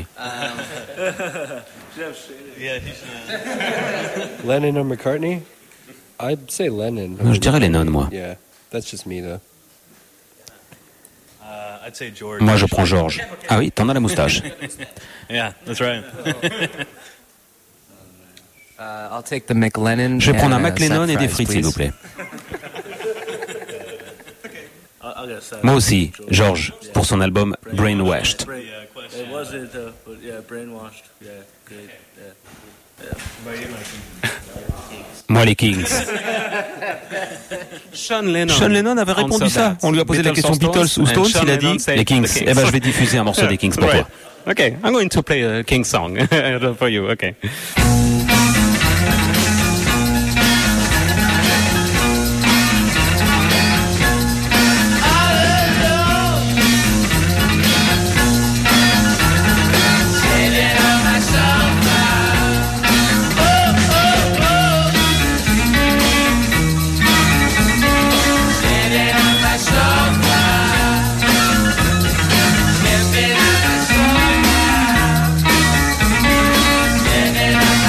Lennon or McCartney? I'd say Lennon. Je dirais Lennon, moi. Yeah, that's just me though. I'd say George. Moi, je prends George. Ah oui, t'en as la moustache. Yeah, that's right. I'll take the McLennan. Je vais prendre un McLennan et des frites, s'il vous plaît. Moi aussi, George, pour son album Brainwashed. It was it, but yeah, brainwashed. Yeah, great. Yeah. Moi, les Kings. Sean Lennon. Sean Lennon avait répondu ça. On lui a posé la question Beatles ou Stones, il a dit les Kings. Eh ben, je vais diffuser un morceau des Kings pour toi. Okay, I'm going to play a King song for you. Okay. Living on my sofa.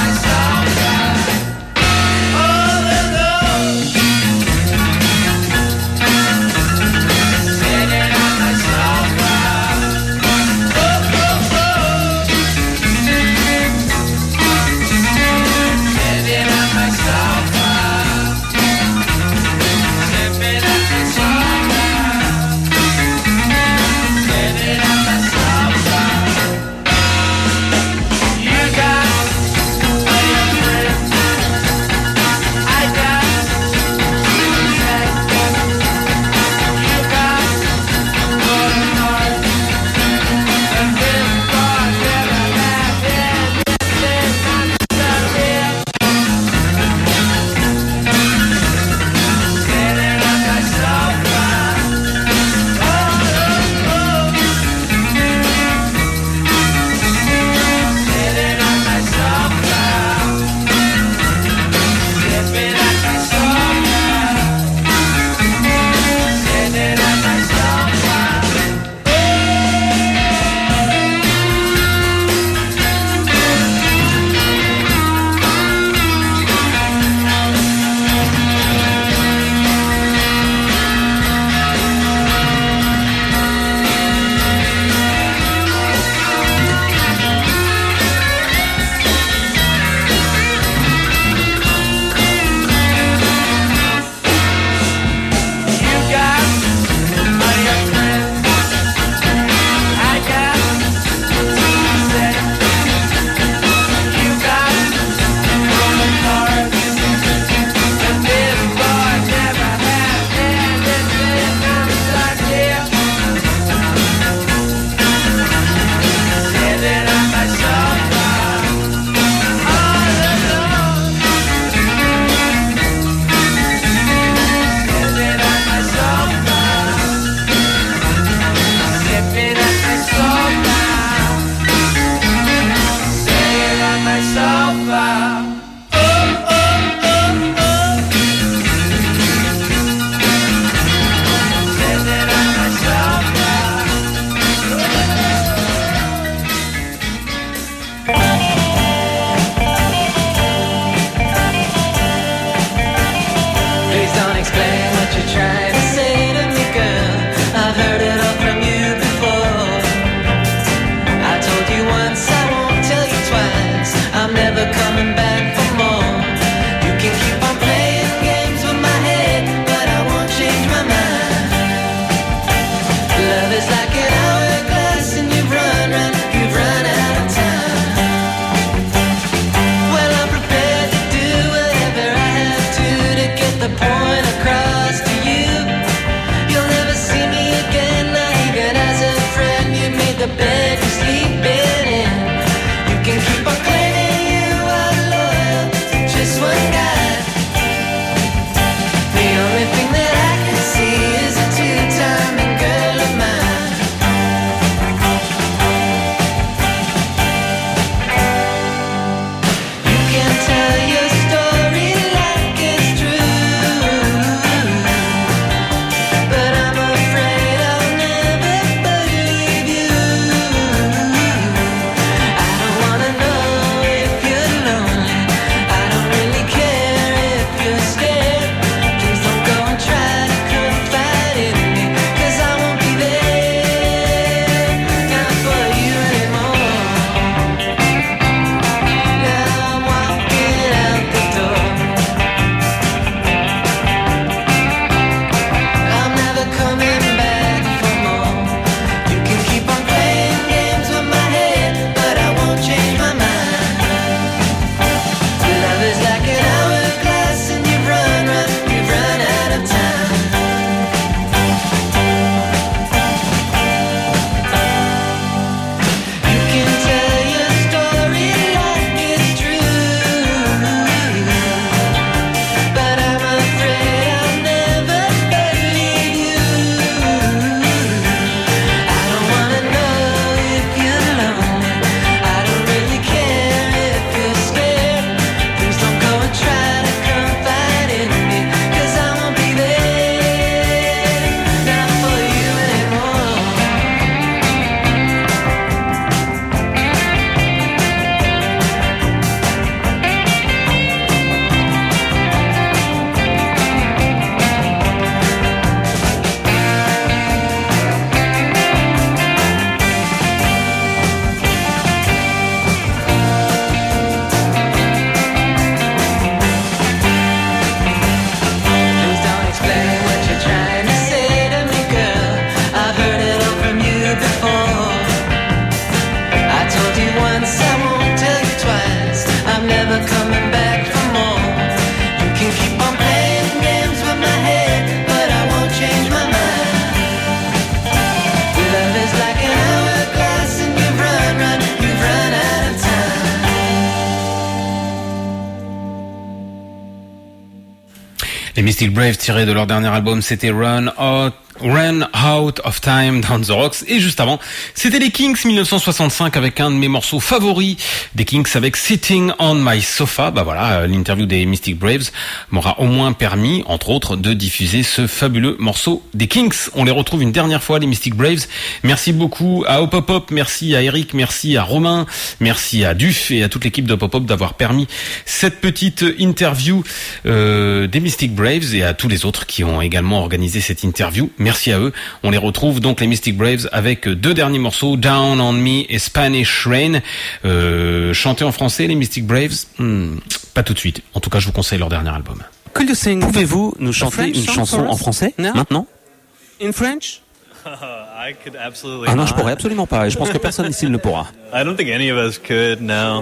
Les Mystic Braves tirés de leur dernier album, c'était Run Out of Time Down the Rocks. Et juste avant, c'était les Kings 1965 avec un de mes morceaux favoris des Kings avec Sitting on My Sofa. Bah voilà, l'interview des Mystic Braves m'aura au moins permis, entre autres, de diffuser ce fabuleux morceau des Kings. On les retrouve une dernière fois, les Mystic Braves. Merci beaucoup à Hop Hop Hop, merci à Eric, merci à Romain, merci à Duf et à toute l'équipe d'Hop Hop Hop d'avoir permis cette petite interview des Mystic Braves et à tous les autres qui ont également organisé cette interview. Merci à eux. On les retrouve donc les Mystic Braves avec deux derniers morceaux, Down on Me et Spanish Rain. Chantés en français, les Mystic Braves, pas tout de suite. En tout cas, je vous conseille leur dernier album. Pouvez-vous nous chanter une chanson en français maintenant? In French? I could absolutely Ah non, je not. pourrais absolument pas. Et je pense que personne ici ne le pourra. I don't think any of us could now.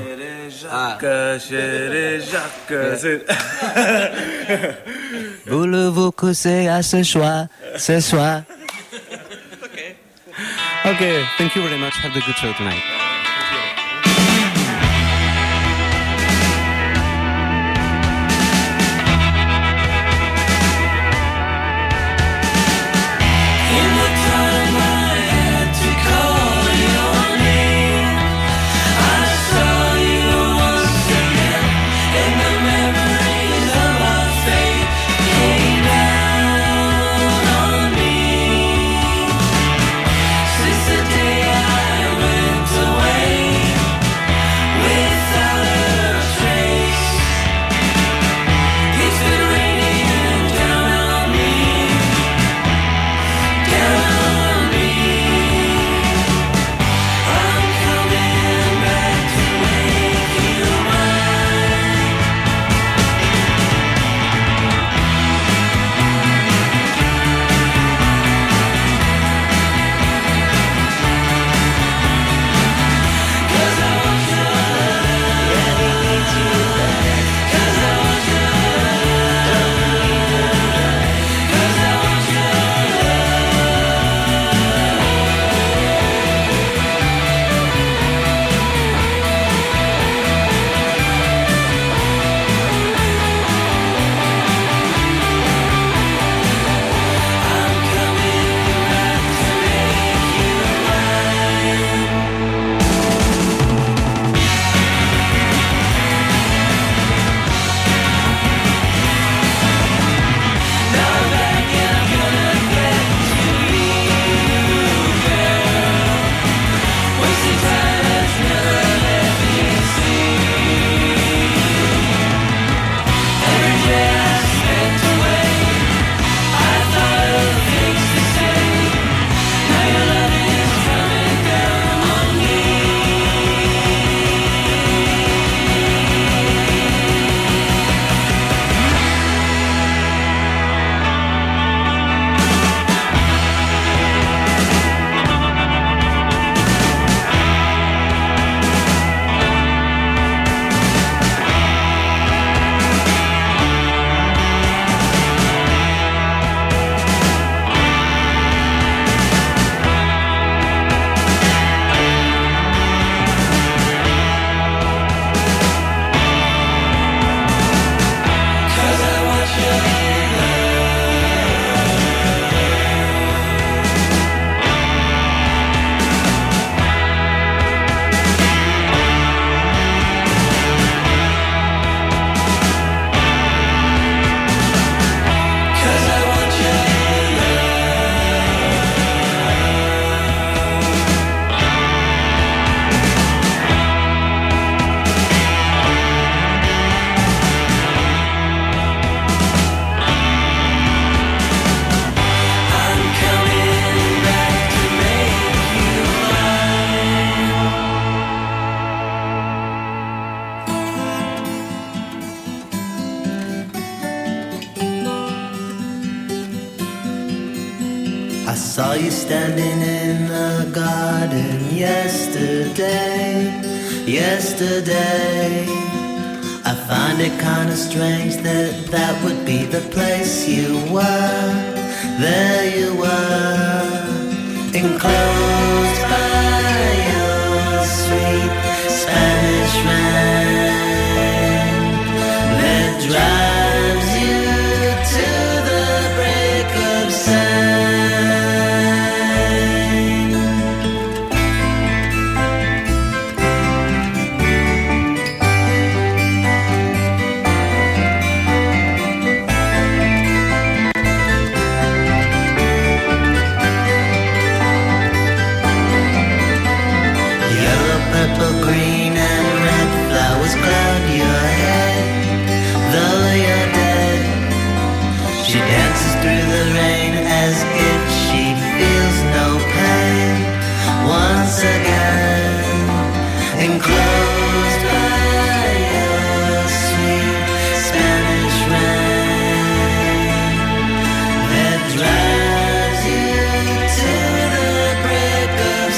Voulez-vous causer à ce soir? Okay, thank you very much. Have a good show tonight. In the time I had to call your name, I saw you once again, and the memories of our fate came down on me. Since the day I went away, without a trace, it's been raining down on me. I'm coming back to make you mine. Cause I want your love, I need you back. Cause I want your love, cause I want your wasting time has never let me see. Every day I spent away, I thought of things to say. Now your love is coming down on me. Cause I want your Cause I want your I'm coming back to make you I saw you standing in the garden yesterday. I find it kinda strange that that would be the place you were. There you were, enclosed by your sweet Spanish rain that drives you to through the rain as if she feels no pain. Once again, enclosed by your sweet Spanish rain that drives you to the break of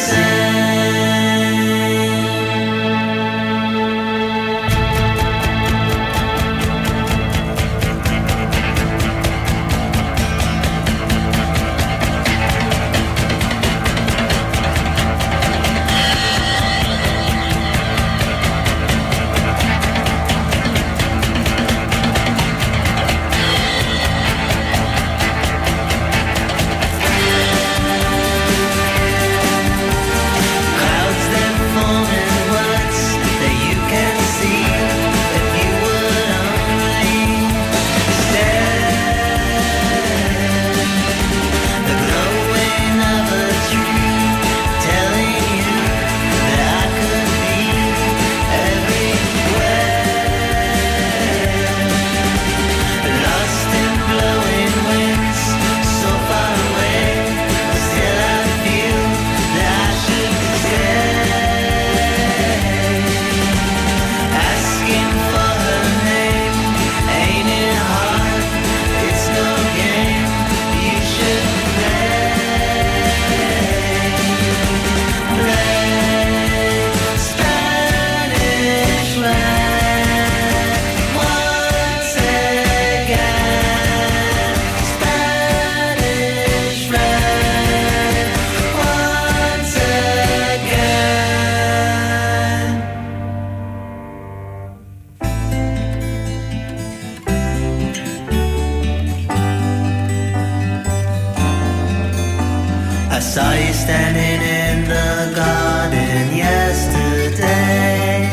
I saw you standing in the garden yesterday.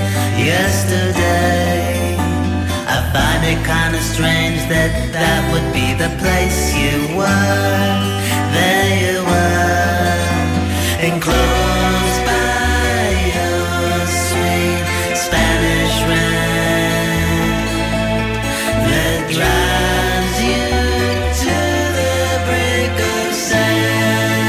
I find it kinda strange that that would be the place you were. There you were, enclosed by your sweet Spanish rain that drives you to the break of sand.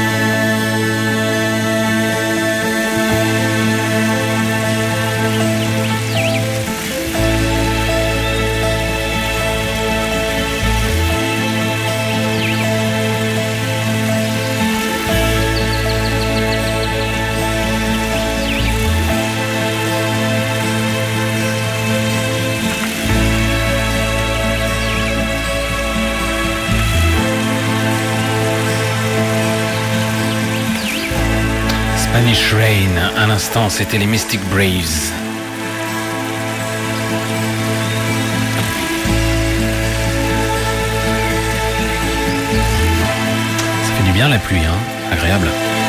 Spanish Rain, à l'instant, c'était les Mystic Braves. Ça fait du bien la pluie, hein, agréable.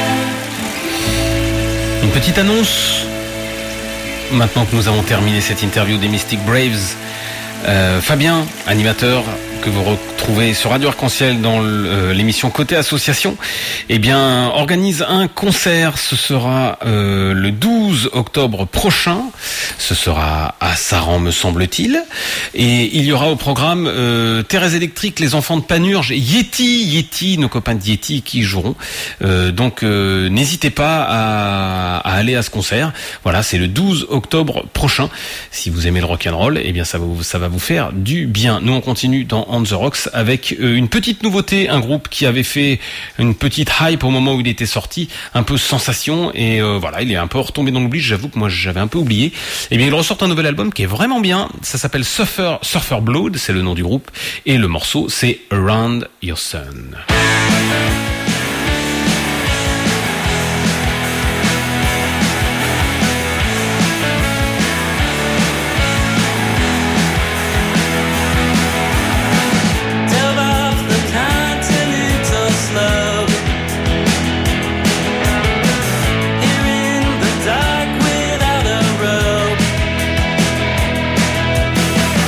Une petite annonce, maintenant que nous avons terminé cette interview des Mystic Braves. Fabien, animateur que vous retrouvez sur Radio Arc-en-Ciel dans l'émission Côté Association, eh bien, organise un concert. Ce sera le 12 octobre prochain. Ce sera à Saran, me semble-t-il. Et il y aura au programme Thérèse Électrique, les enfants de Panurge, Yeti, nos copains de Yeti qui joueront. Donc, n'hésitez pas à aller à ce concert. Voilà, c'est le 12 octobre prochain. Si vous aimez le rock'n'roll, eh bien, ça va vous faire du bien. Nous, on continue dans On the Rocks avec une petite nouveauté, un groupe qui avait fait une petite hype au moment où il était sorti, un peu sensation, et voilà, il est un peu retombé dans l'oubli. J'avoue que moi j'avais un peu oublié. Et bien il ressort un nouvel album qui est vraiment bien. Ça s'appelle Surfer Blood, c'est le nom du groupe, et le morceau c'est Around Your Sun.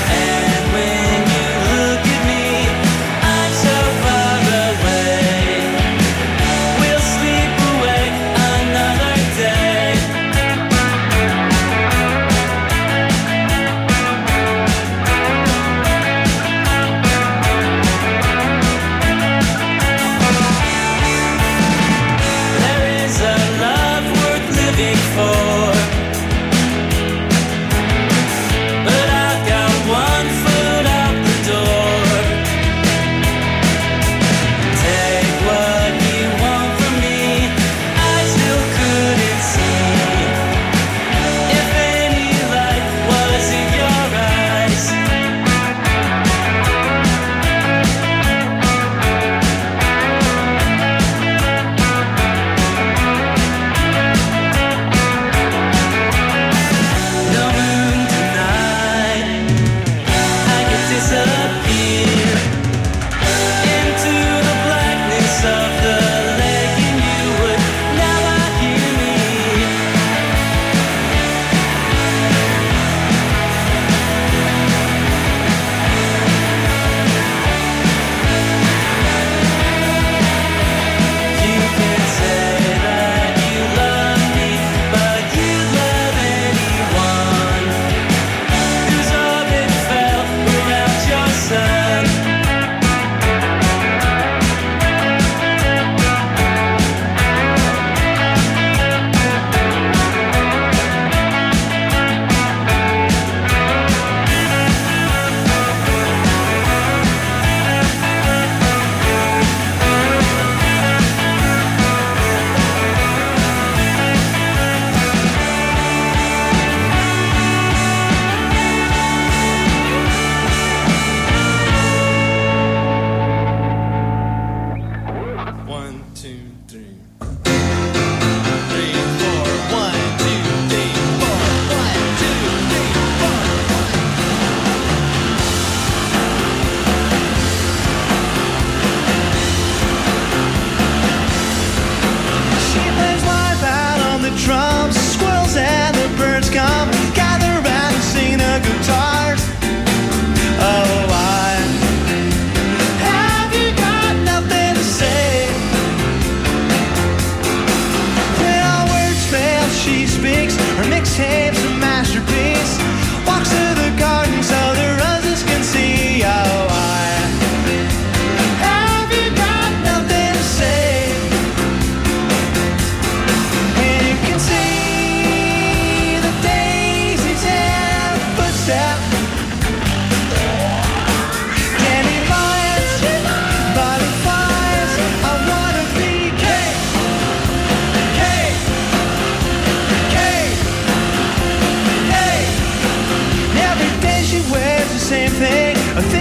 And when you look at me, I'm so far away.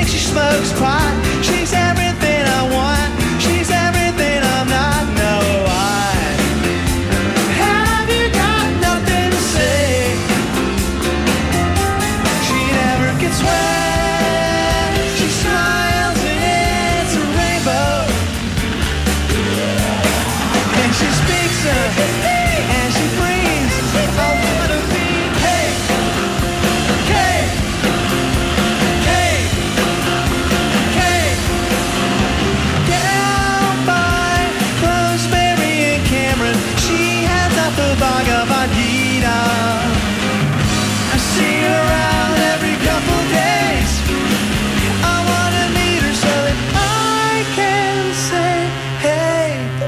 she smokes pot. She's everything I want. She's everything I'm not. No, why have you got nothing to say? She never gets wet. She smiles and it's a rainbow. And she speaks and she breathes. I wanna be hey, hey, hey, hey. Down by Rosemary and Cameron, she hands out the Bhagavad Gita. I see her around every couple days. I wanna meet her so that I can say hey.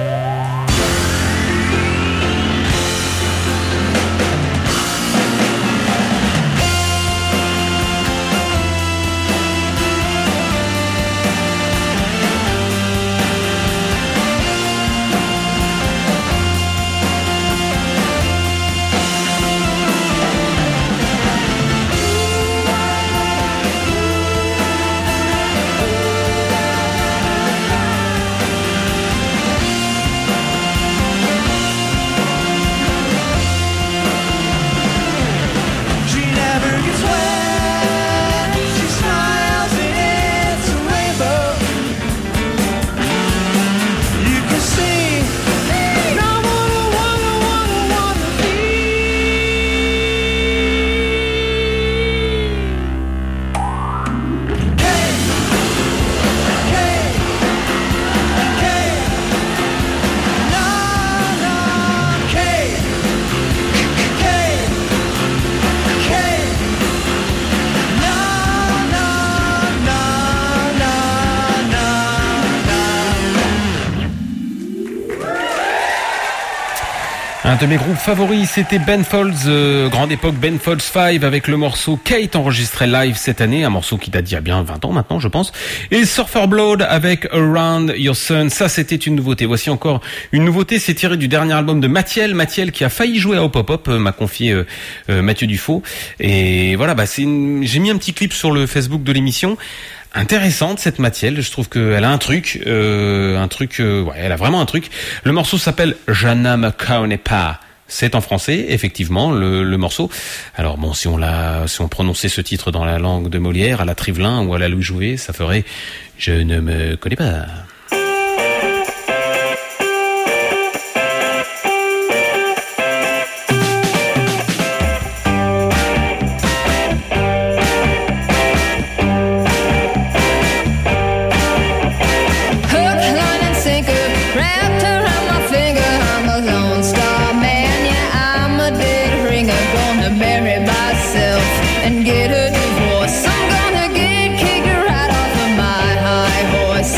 She never gets wet. She smiles and it's a rainbow. You can see I wanna be. Hey, hey, hey. La la, hey, hey. Okay. No, no, no, no, no, Un de mes groupes favoris, c'était Ben Folds, grande époque Ben Folds 5 avec le morceau Kate enregistré live cette année, un morceau qui date d'il y a bien 20 ans maintenant je pense, et Surfer Blood avec Around Your Sun, ça c'était une nouveauté. Voici encore une nouveauté, c'est tiré du dernier album de Mathiel qui a failli jouer à Hop Hop Hop, m'a confié Mathieu Dufaux, et voilà, j'ai mis un petit clip sur le Facebook de l'émission. Intéressante cette Mathiel, je trouve qu'elle a un truc, ouais, elle a vraiment un truc. Le morceau s'appelle Je ne me connais pas. C'est en français, effectivement, le morceau. Alors bon, si on prononçait ce titre dans la langue de Molière, à la Trivelin ou à la Louis Jouvet, ça ferait Je ne me connais pas. Hook, line, and sinker, wrapped around my finger. I'm a lone star man, yeah, I'm a dead ringer. Gonna bury myself and get a divorce. I'm gonna get kicked right off of my high horse.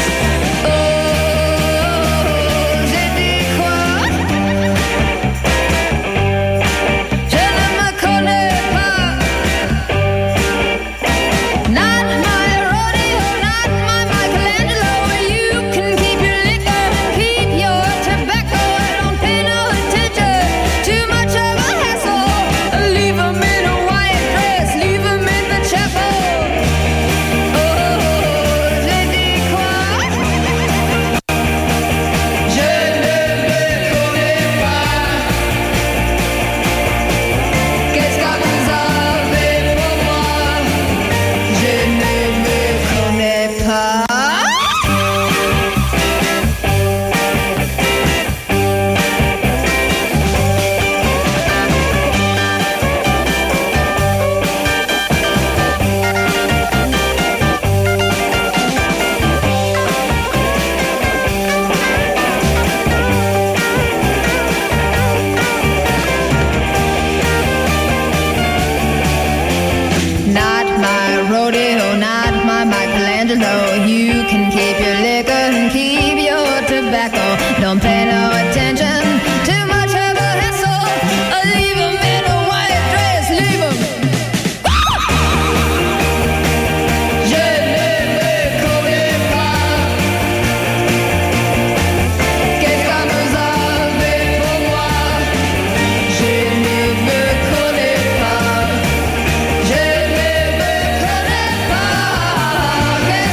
Don't pay no attention. Too much of a hassle. Leave 'em in a white dress. Leave 'em. Je ne me connais pas. Qu'est-ce qu'on nous a fait pour moi? Je ne me connais pas. Je ne me connais pas.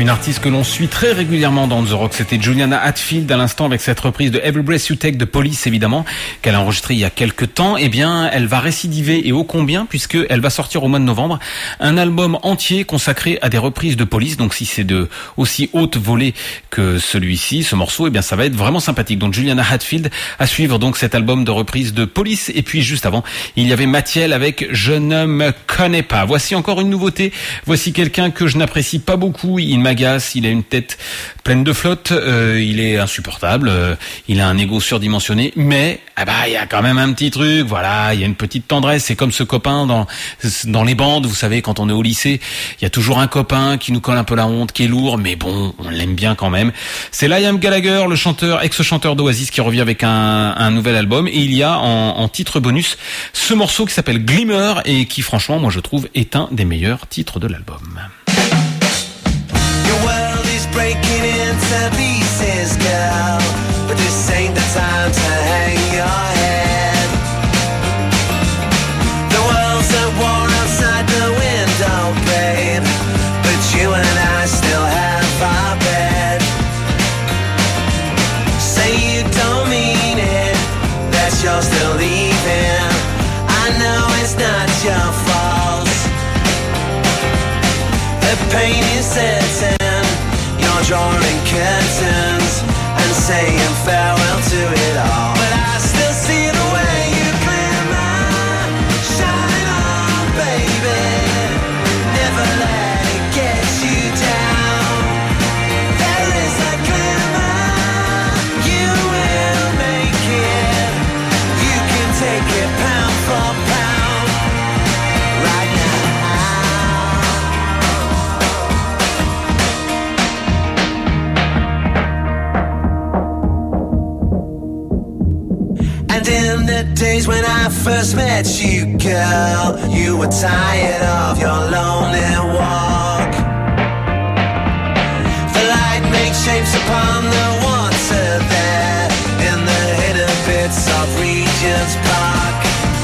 Une artiste que l'on suit très régulièrement dans The Rock, c'était Juliana Hatfield à l'instant avec cette reprise de Every Breath You Take de Police évidemment, qu'elle a enregistrée il y a quelques temps. Eh bien, elle va récidiver et ô combien, puisque elle va sortir au mois de novembre un album entier consacré à des reprises de Police. Donc si c'est de aussi haute volée que celui-ci, ce morceau, eh bien ça va être vraiment sympathique. Donc Juliana Hatfield à suivre donc cet album de reprise de Police. Et puis juste avant, il y avait Mathiel avec Je ne me connais pas. Voici encore une nouveauté. Voici quelqu'un que je n'apprécie pas beaucoup. Il m'agace. Il a une tête pleine de flotte. Il est insupportable. Il a un ego surdimensionné. Mais il y a quand même un petit truc. Voilà, il y a une petite tendresse. C'est comme ce copain dans les bandes. Vous savez, quand on est au lycée, il y a toujours un copain qui nous colle un peu la honte, qui est lourd, mais bon, on l'aime bien quand même. C'est Liam Gallagher, le chanteur, ex-chanteur d'Oasis, qui revient avec un nouvel album. Et il y a en titre bonus ce morceau qui s'appelle Glimmer et qui, franchement, moi je trouve, est un des meilleurs titres de l'album. Your world is breaking into pieces, girl, but this ain't the time to hang your head. The world's at war outside the window, babe, but you and I still have our bed. Say you don't mean it, that you're still leaving. I know it's not your fault. The pain is certain. You're drawing curtains and saying farewell to it all. But I still see the way you glimmer. Shine on, baby. Never let it get you down. There is a glimmer. You will make it. You can take it pound for pound. Right now. And in the days when I first met you, girl, you were tired of your lonely walk. The light made shapes upon the water there in the hidden bits of Regent's Park.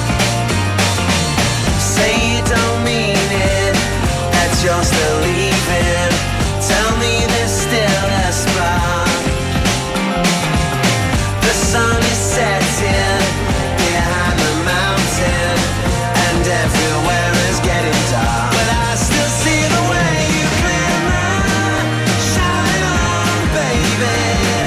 Say you don't mean it, that you're still leaving. Tell me there's still a spark. The sun is setting behind the mountain, and everywhere is getting dark. But I still see the way you glimmer. Shine on, baby.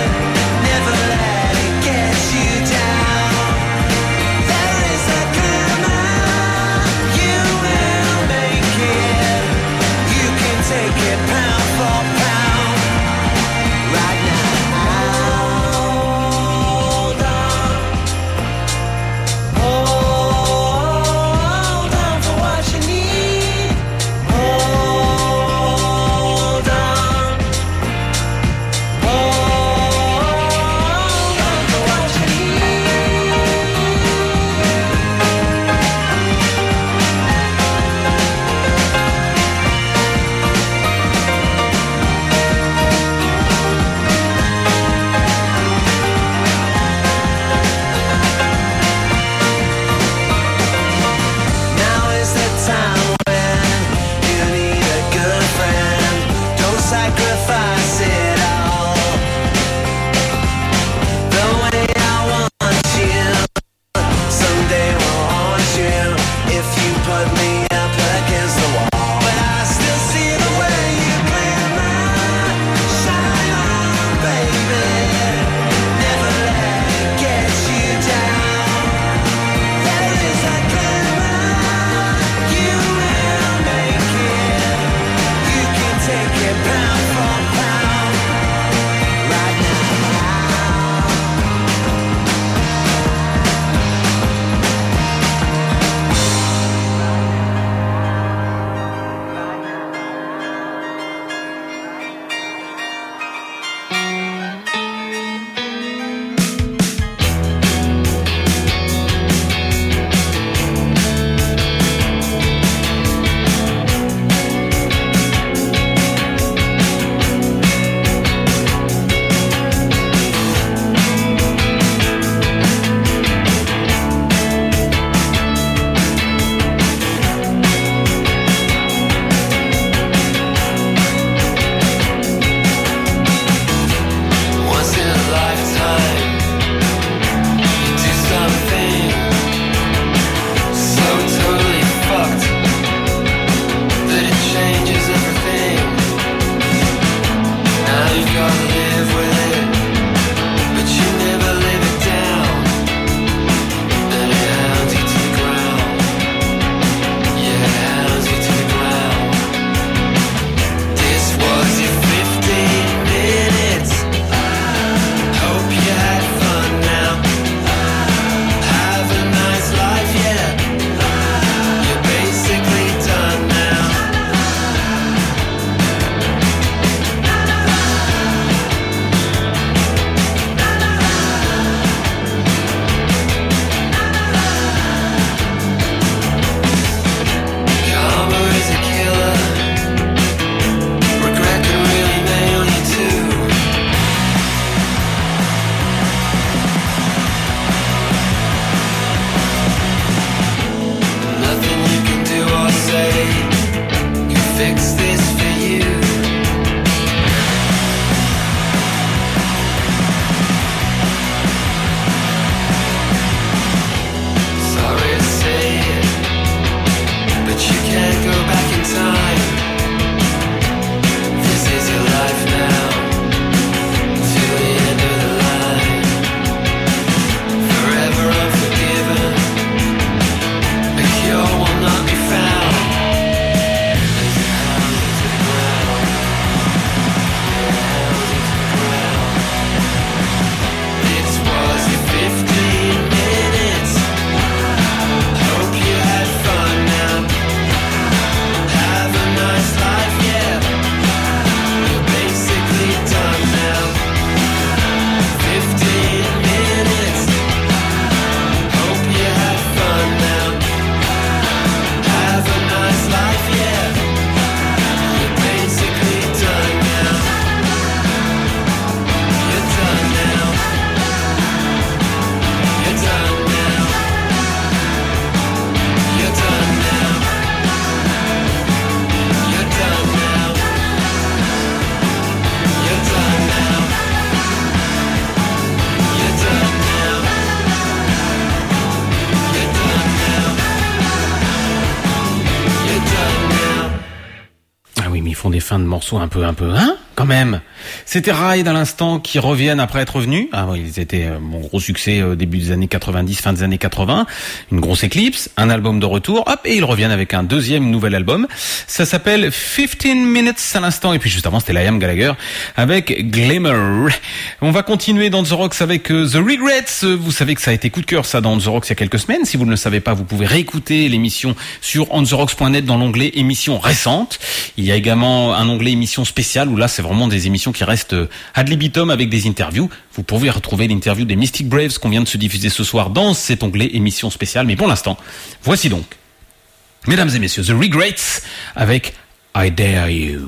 font des fins de morceaux un peu, hein, quand même. C'était Ride à l'instant qui reviennent après être revenus. Ah oui, ils étaient mon gros succès au début des années 90, fin des années 80. Une grosse éclipse, un album de retour, hop, et ils reviennent avec un deuxième nouvel album. Ça s'appelle 15 Minutes à l'instant. Et puis juste avant, c'était Liam Gallagher avec Glimmer. On va continuer dans The Rocks avec The Regrets. Vous savez que ça a été coup de cœur, ça, dans The Rocks il y a quelques semaines. Si vous ne le savez pas, vous pouvez réécouter l'émission sur ontherocks.net dans l'onglet émissions récentes. Il y a également un onglet émissions spéciales où là, c'est vraiment des émissions qui restent ad libitum avec des interviews. Vous pouvez retrouver l'interview des Mystic Braves qu'on vient de se diffuser ce soir dans cet onglet émissions spéciales. Mais pour l'instant, voici donc, mesdames et messieurs, The Regrets avec I Dare You.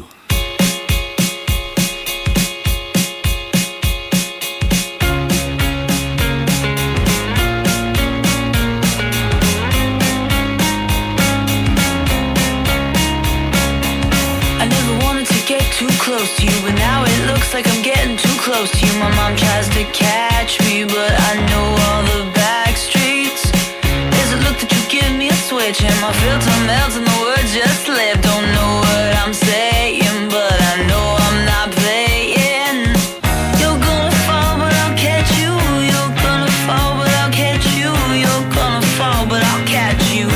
Too close to you, but now it looks like I'm getting too close to you. My mom tries to catch me, but I know all the back streets. There's a look that you give me a switch, and my filter melts and the words just slip. Don't know what I'm saying, but I know I'm not playing. You're gonna fall, but I'll catch you. You're gonna fall, but I'll catch you. You're gonna fall, but I'll catch you.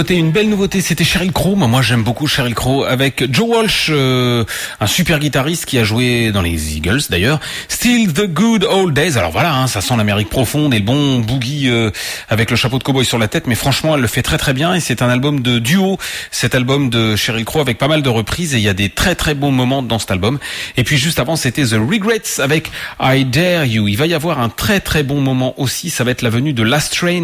nouveauté, une belle nouveauté, c'était Sheryl Crow. Moi j'aime beaucoup Sheryl Crow avec Joe Walsh, un super guitariste qui a joué dans les Eagles d'ailleurs. Still the Good Old Days. Alors voilà, hein, ça sent l'Amérique profonde et le bon boogie avec le chapeau de cow-boy sur la tête, mais franchement elle le fait très très bien et c'est un album de duo, cet album de Sheryl Crow avec pas mal de reprises et il y a des très très bons moments dans cet album. Et puis juste avant c'était The Regrets avec I Dare You. Il va y avoir un très très bon moment aussi, ça va être la venue de Last Train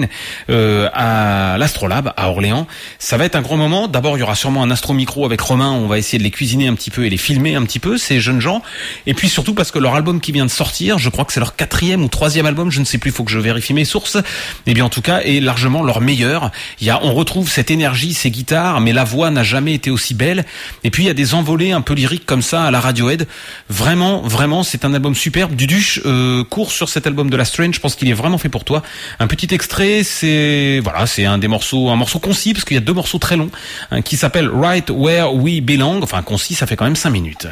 à l'Astrolabe à Orléans. Ça va être un gros moment. D'abord il y aura sûrement un Astro Micro avec Romain, on va essayer de les cuisiner un petit peu et les filmer un petit peu ces jeunes gens. Et puis surtout parce que leur album qui vient de sortir, je crois que c'est leur 4e ou 3e album, je ne sais plus, il faut que je vérifie mes sources. Et bien en tout cas est largement leur meilleur. On retrouve cette énergie, ces guitares, mais la voix n'a jamais été aussi belle. Et puis il y a des envolées un peu lyriques comme ça à la Radiohead. Vraiment, vraiment, c'est un album superbe. Duduche court sur cet album de La Strange. Je pense qu'il est vraiment fait pour toi. Un petit extrait, c'est un morceau concis parce qu'il y a 2 morceaux très longs qui s'appelle Right Where We Belong. Enfin concis, ça fait quand même 5 minutes.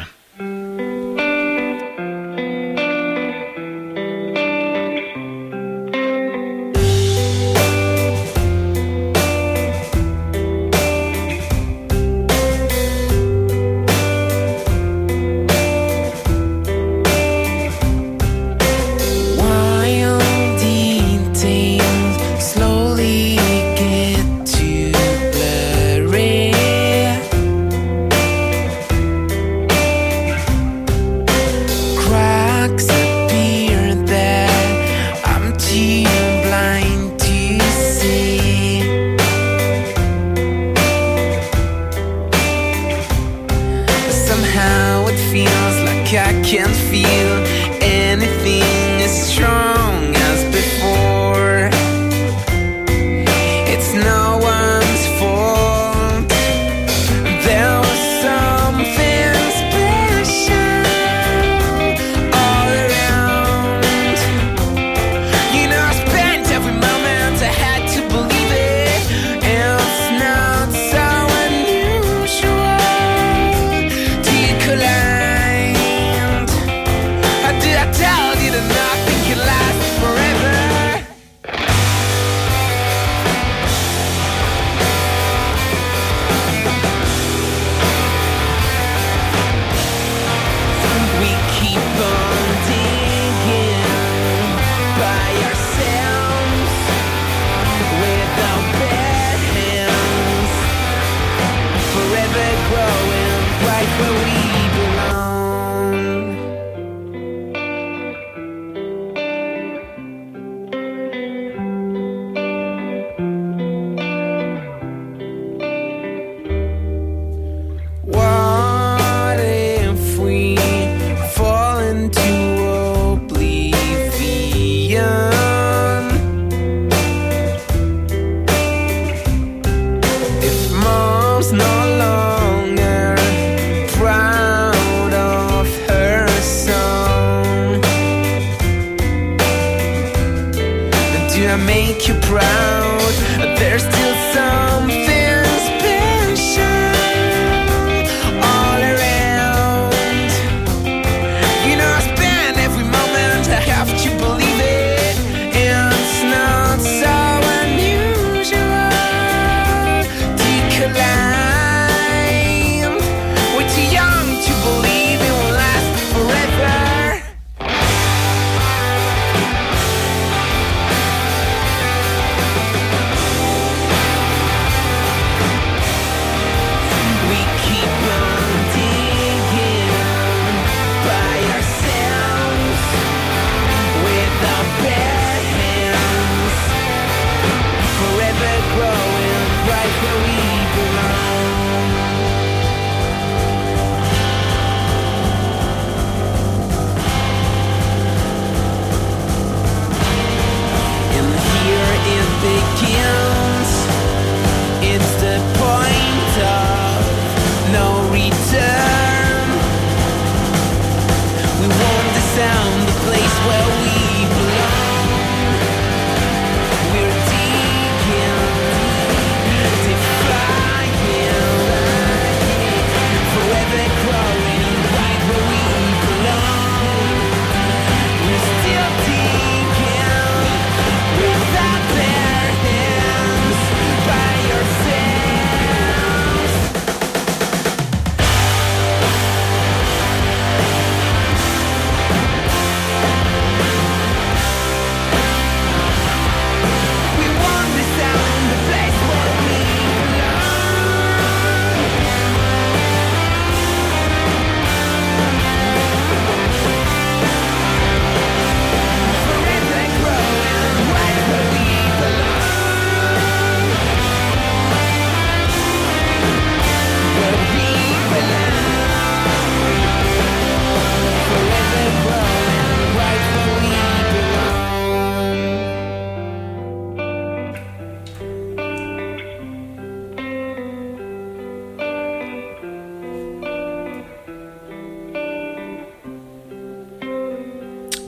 Line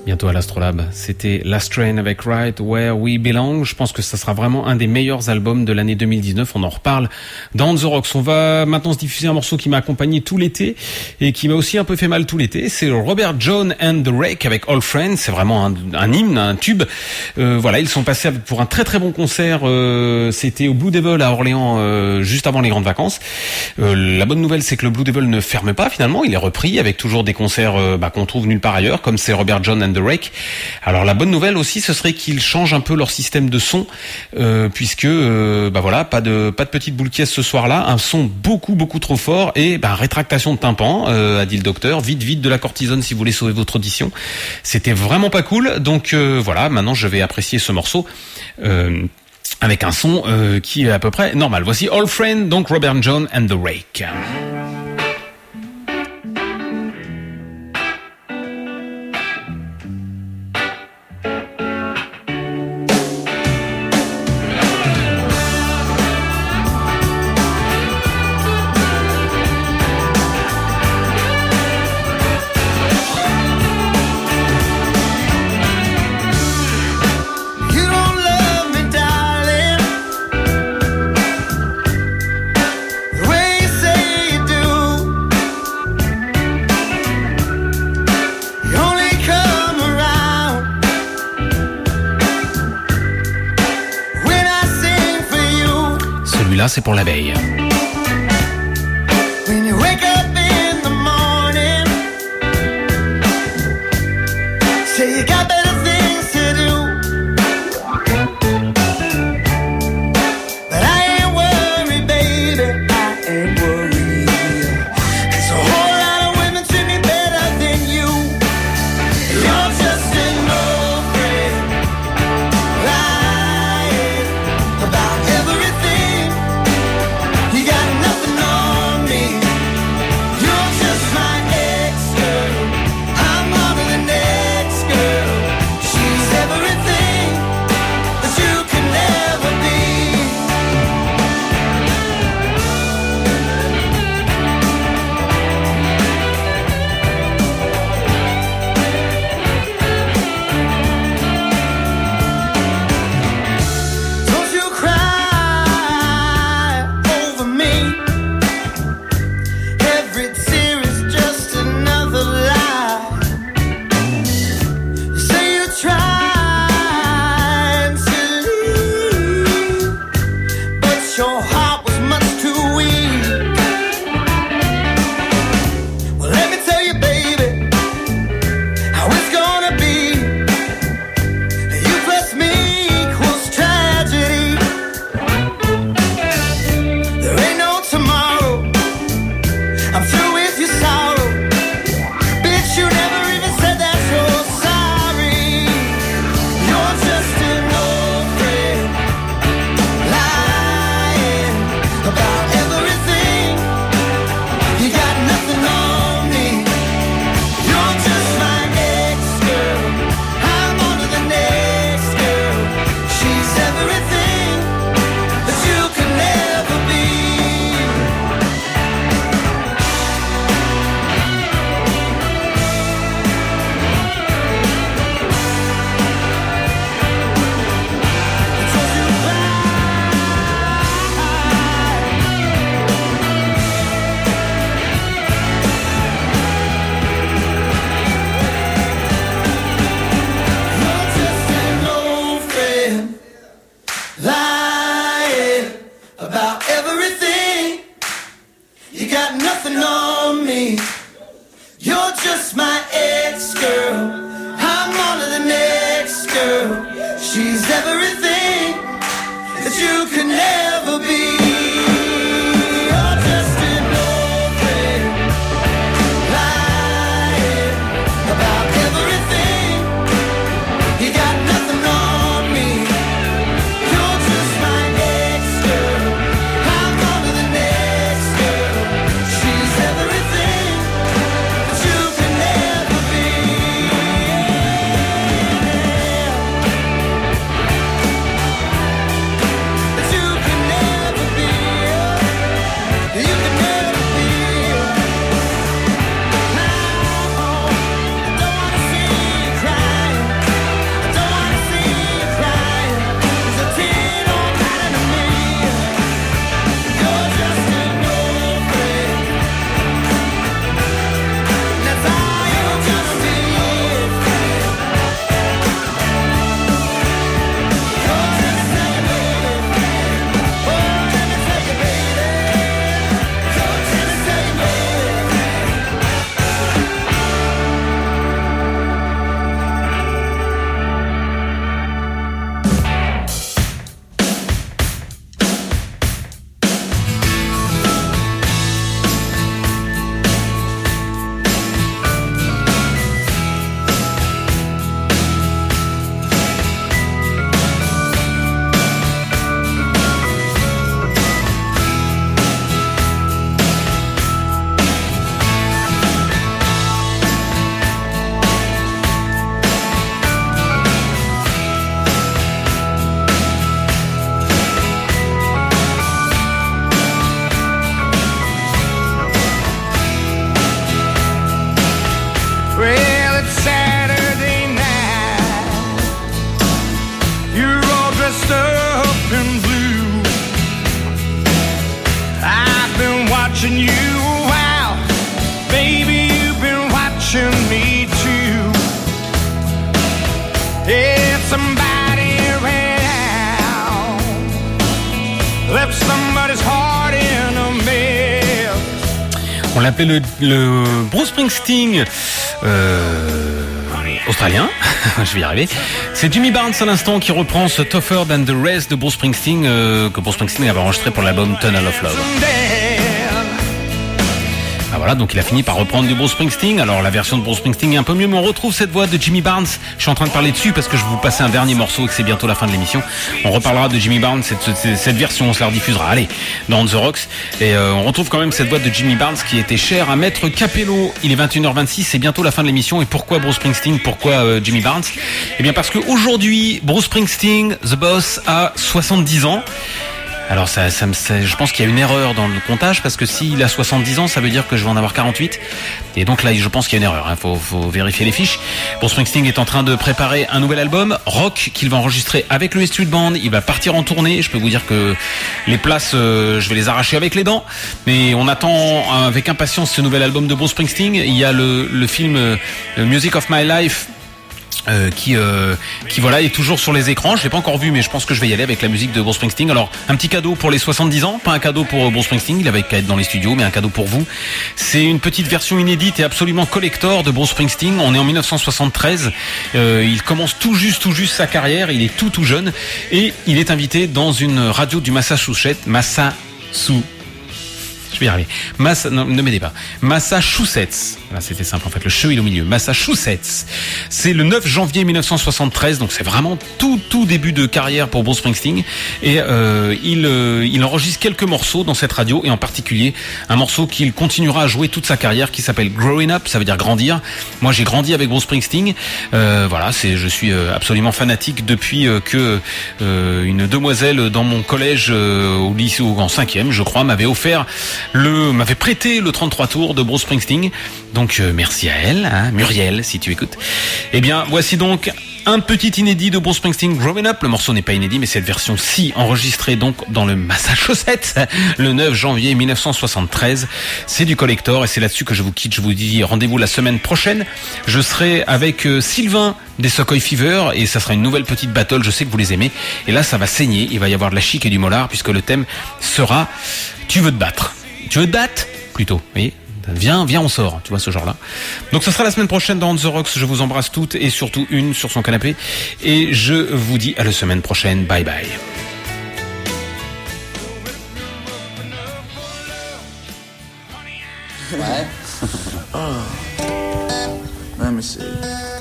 Bientôt à l'Astrolabe. C'était Last Train avec Right Where We Belong. Je pense que ça sera vraiment un des meilleurs albums de l'année 2019. On en reparle dans The Rocks. On va maintenant se diffuser un morceau qui m'a accompagné tout l'été et qui m'a aussi un peu fait mal tout l'été. C'est Robert John and the Rake avec All Friends. C'est vraiment un hymne, un tube. Voilà, ils sont passés pour un très très bon concert. C'était au Blue Devil à Orléans juste avant les grandes vacances. La bonne nouvelle, c'est que le Blue Devil ne ferme pas finalement. Il est repris avec toujours des concerts qu'on trouve nulle part ailleurs, comme c'est Robert John and the Rake. Alors la bonne nouvelle aussi, ce serait qu'ils changent un peu leur système de son, puisque voilà, pas de petite boule caisse ce soir-là, un son beaucoup trop fort et rétractation de tympan, a dit le docteur, vite de la cortisone si vous voulez sauver votre audition. C'était vraiment pas cool, donc voilà, maintenant je vais apprécier ce morceau. Avec un son qui est à peu près normal. Voici All Friend, donc Robert John and the Rake. C'est pour l'abeille. When you wake up in the morning, say you got better things to do, but I ain't worried, baby, I ain't worried, 'cause a whole lot of women treat me better than you. You're just an old friend, lying about everything. You got nothing on me. You're just my ex-girl. I'm on to the next girl. She's everything that you can never be. Don't you cry over me. Every tear is just another lie. You say you're trying to leave, but your heart was much too weak. Well, let me tell you, baby, how it's gonna be. You plus me equals tragedy. There ain't no tomorrow. I'm through with your sorrow. Bitch, you never even said that you're sorry. You're just an old friend, lying about everything. You got nothing on me. You're just my ex-girl. I'm on to the next girl. She's everything that you can never be. You're just an old friend, lying about everything. You got nothing on me. You're just my ex-girl. I'm on to the next girl. She's everything that you could never be. You're just an old friend, lying about everything. You got nothing on me. You're just my ex-girl. I'm on to the next girl. She's everything that you can never be. That you can never be. watching you. Wow, baby, you've been watching me too. Yeah, somebody ran out, left somebody's heart in a mess. On l'appelait le Bruce Springsteen australien. Je vais y arriver. C'est Jimmy Barnes à l'instant qui reprend ce Tougher Than the Rest de Bruce Springsteen que Bruce Springsteen avait enregistré pour l'album Tunnel of Love. Ah voilà, donc il a fini par reprendre du Bruce Springsteen. Alors la version de Bruce Springsteen est un peu mieux, mais on retrouve cette voix de Jimmy Barnes. Je suis en train de parler dessus parce que je vais vous passer un dernier morceau et que c'est bientôt la fin de l'émission. On reparlera de Jimmy Barnes, cette version, on se la rediffusera. Allez, dans The Rocks. Et on retrouve quand même cette voix de Jimmy Barnes qui était chère à Maître Capello. Il est 21h26, c'est bientôt la fin de l'émission. Et pourquoi Bruce Springsteen? Pourquoi Jimmy Barnes? Eh bien parce qu'aujourd'hui, Bruce Springsteen, The Boss, a 70 ans. Alors je pense qu'il y a une erreur dans le comptage parce que s'il a 70 ans, ça veut dire que je vais en avoir 48. Et donc là, je pense qu'il y a une erreur. Faut vérifier les fiches. Bruce Springsteen est en train de préparer un nouvel album, Rock, qu'il va enregistrer avec le Street Band. Il va partir en tournée. Je peux vous dire que les places, je vais les arracher avec les dents. Mais on attend avec impatience ce nouvel album de Bruce Springsteen. Il y a le film Music of My Life. Qui voilà est toujours sur les écrans. Je l'ai pas encore vu, mais je pense que je vais y aller avec la musique de Bruce Springsteen. Alors un petit cadeau pour les 70 ans, pas un cadeau pour Bruce Springsteen, il avait qu'à être dans les studios, mais un cadeau pour vous. C'est une petite version inédite et absolument collector de Bruce Springsteen. On est en 1973. Il commence tout juste sa carrière. Il est tout jeune et il est invité dans une radio du Massachusetts. Je vais y arriver. Non, ne m'aidez pas. Massachusetts. Là, c'était simple, en fait. Le che, il est au milieu. Massachusetts. C'est le 9 janvier 1973. Donc, c'est vraiment tout début de carrière pour Bruce Springsteen. Et, il enregistre quelques morceaux dans cette radio. Et en particulier, un morceau qu'il continuera à jouer toute sa carrière qui s'appelle Growing Up. Ça veut dire grandir. Moi, j'ai grandi avec Bruce Springsteen. Voilà, je suis absolument fanatique depuis que, une demoiselle dans mon collège, au lycée, en 5e, je crois, m'avait prêté le 33 tours de Bruce Springsteen. Donc merci à elle, hein, Muriel, si tu écoutes. Eh bien, voici donc un petit inédit de Bruce Springsteen, Growing Up. Le morceau n'est pas inédit, mais cette version-ci, enregistrée donc dans le Massachusetts, le 9 janvier 1973. C'est du collector et c'est là-dessus que je vous quitte. Je vous dis rendez-vous la semaine prochaine. Je serai avec Sylvain des Socoy Fever et ça sera une nouvelle petite battle. Je sais que vous les aimez. Et là, ça va saigner. Il va y avoir de la chic et du mollard puisque le thème sera « Tu veux te battre ». Tu veux te battre? Plutôt, vous voyez? Viens, on sort, tu vois, ce genre-là. Donc ce sera la semaine prochaine dans The Rocks. Je vous embrasse toutes et surtout une sur son canapé. Et je vous dis à la semaine prochaine. Bye bye. Ouais. Let me see.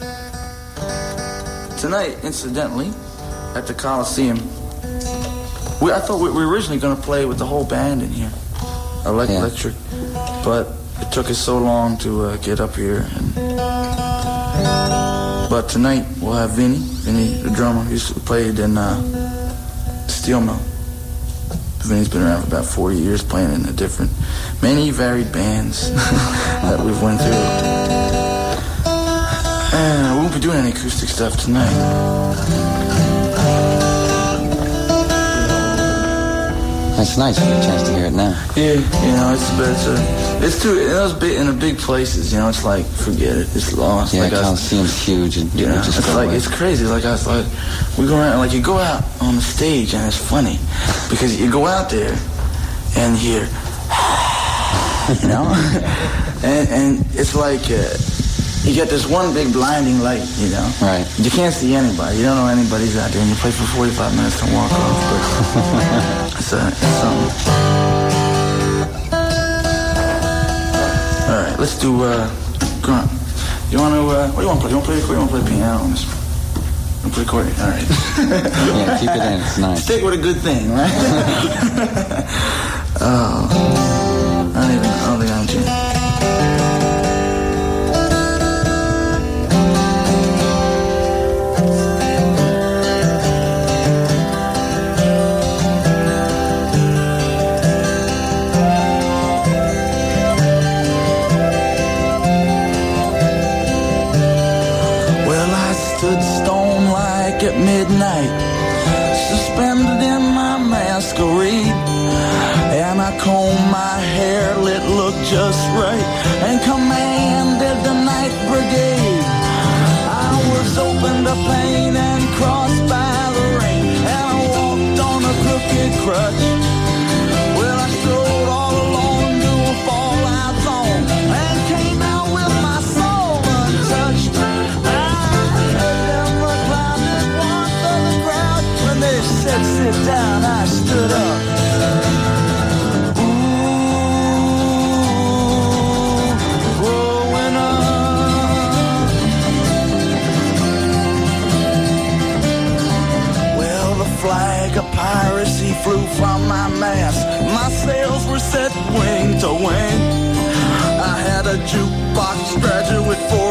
Tonight, incidentally, at the Coliseum, I thought we were originally going to play with the whole band in here. Electric, but it took us so long to get up here. But tonight we'll have Vinny, the drummer, who played in Steel Mill. Vinny's been around for about 40 years, playing in many varied bands that we've went through. And we won't be doing any acoustic stuff tonight. That's nice. You get a chance to hear it now. Yeah, it's too. In the big places, it's like forget it. It's lost. Yeah, like Coliseum's huge, and just it's like it's crazy. Like we go around. Like you go out on the stage, and it's funny because you go out there and you hear, and it's like. You get this one big blinding light, Right. You can't see anybody. You don't know anybody's out there, and you play for 45 minutes and walk off. But it's something. All right, let's do Grunt. You want to? What do you want to play? You want to play piano on this one? You want to play accordion? All right. Yeah, keep it in. It's nice. Stick with a good thing, right? Oh, I don't think I'm changing. At midnight, suspended in my masquerade, and I comb my just right and commanded the Ninth Brigade. I was open to pain and crossed by the rain, and I walked on a crooked crutch. Well, I strode all along to a fallout zone and came out with my soul untouched. I never climbed in one for the crowd. When they said sit down, I stood up. Flag of piracy flew from my mast. My sails were set wing to wing. I had a jukebox graduate for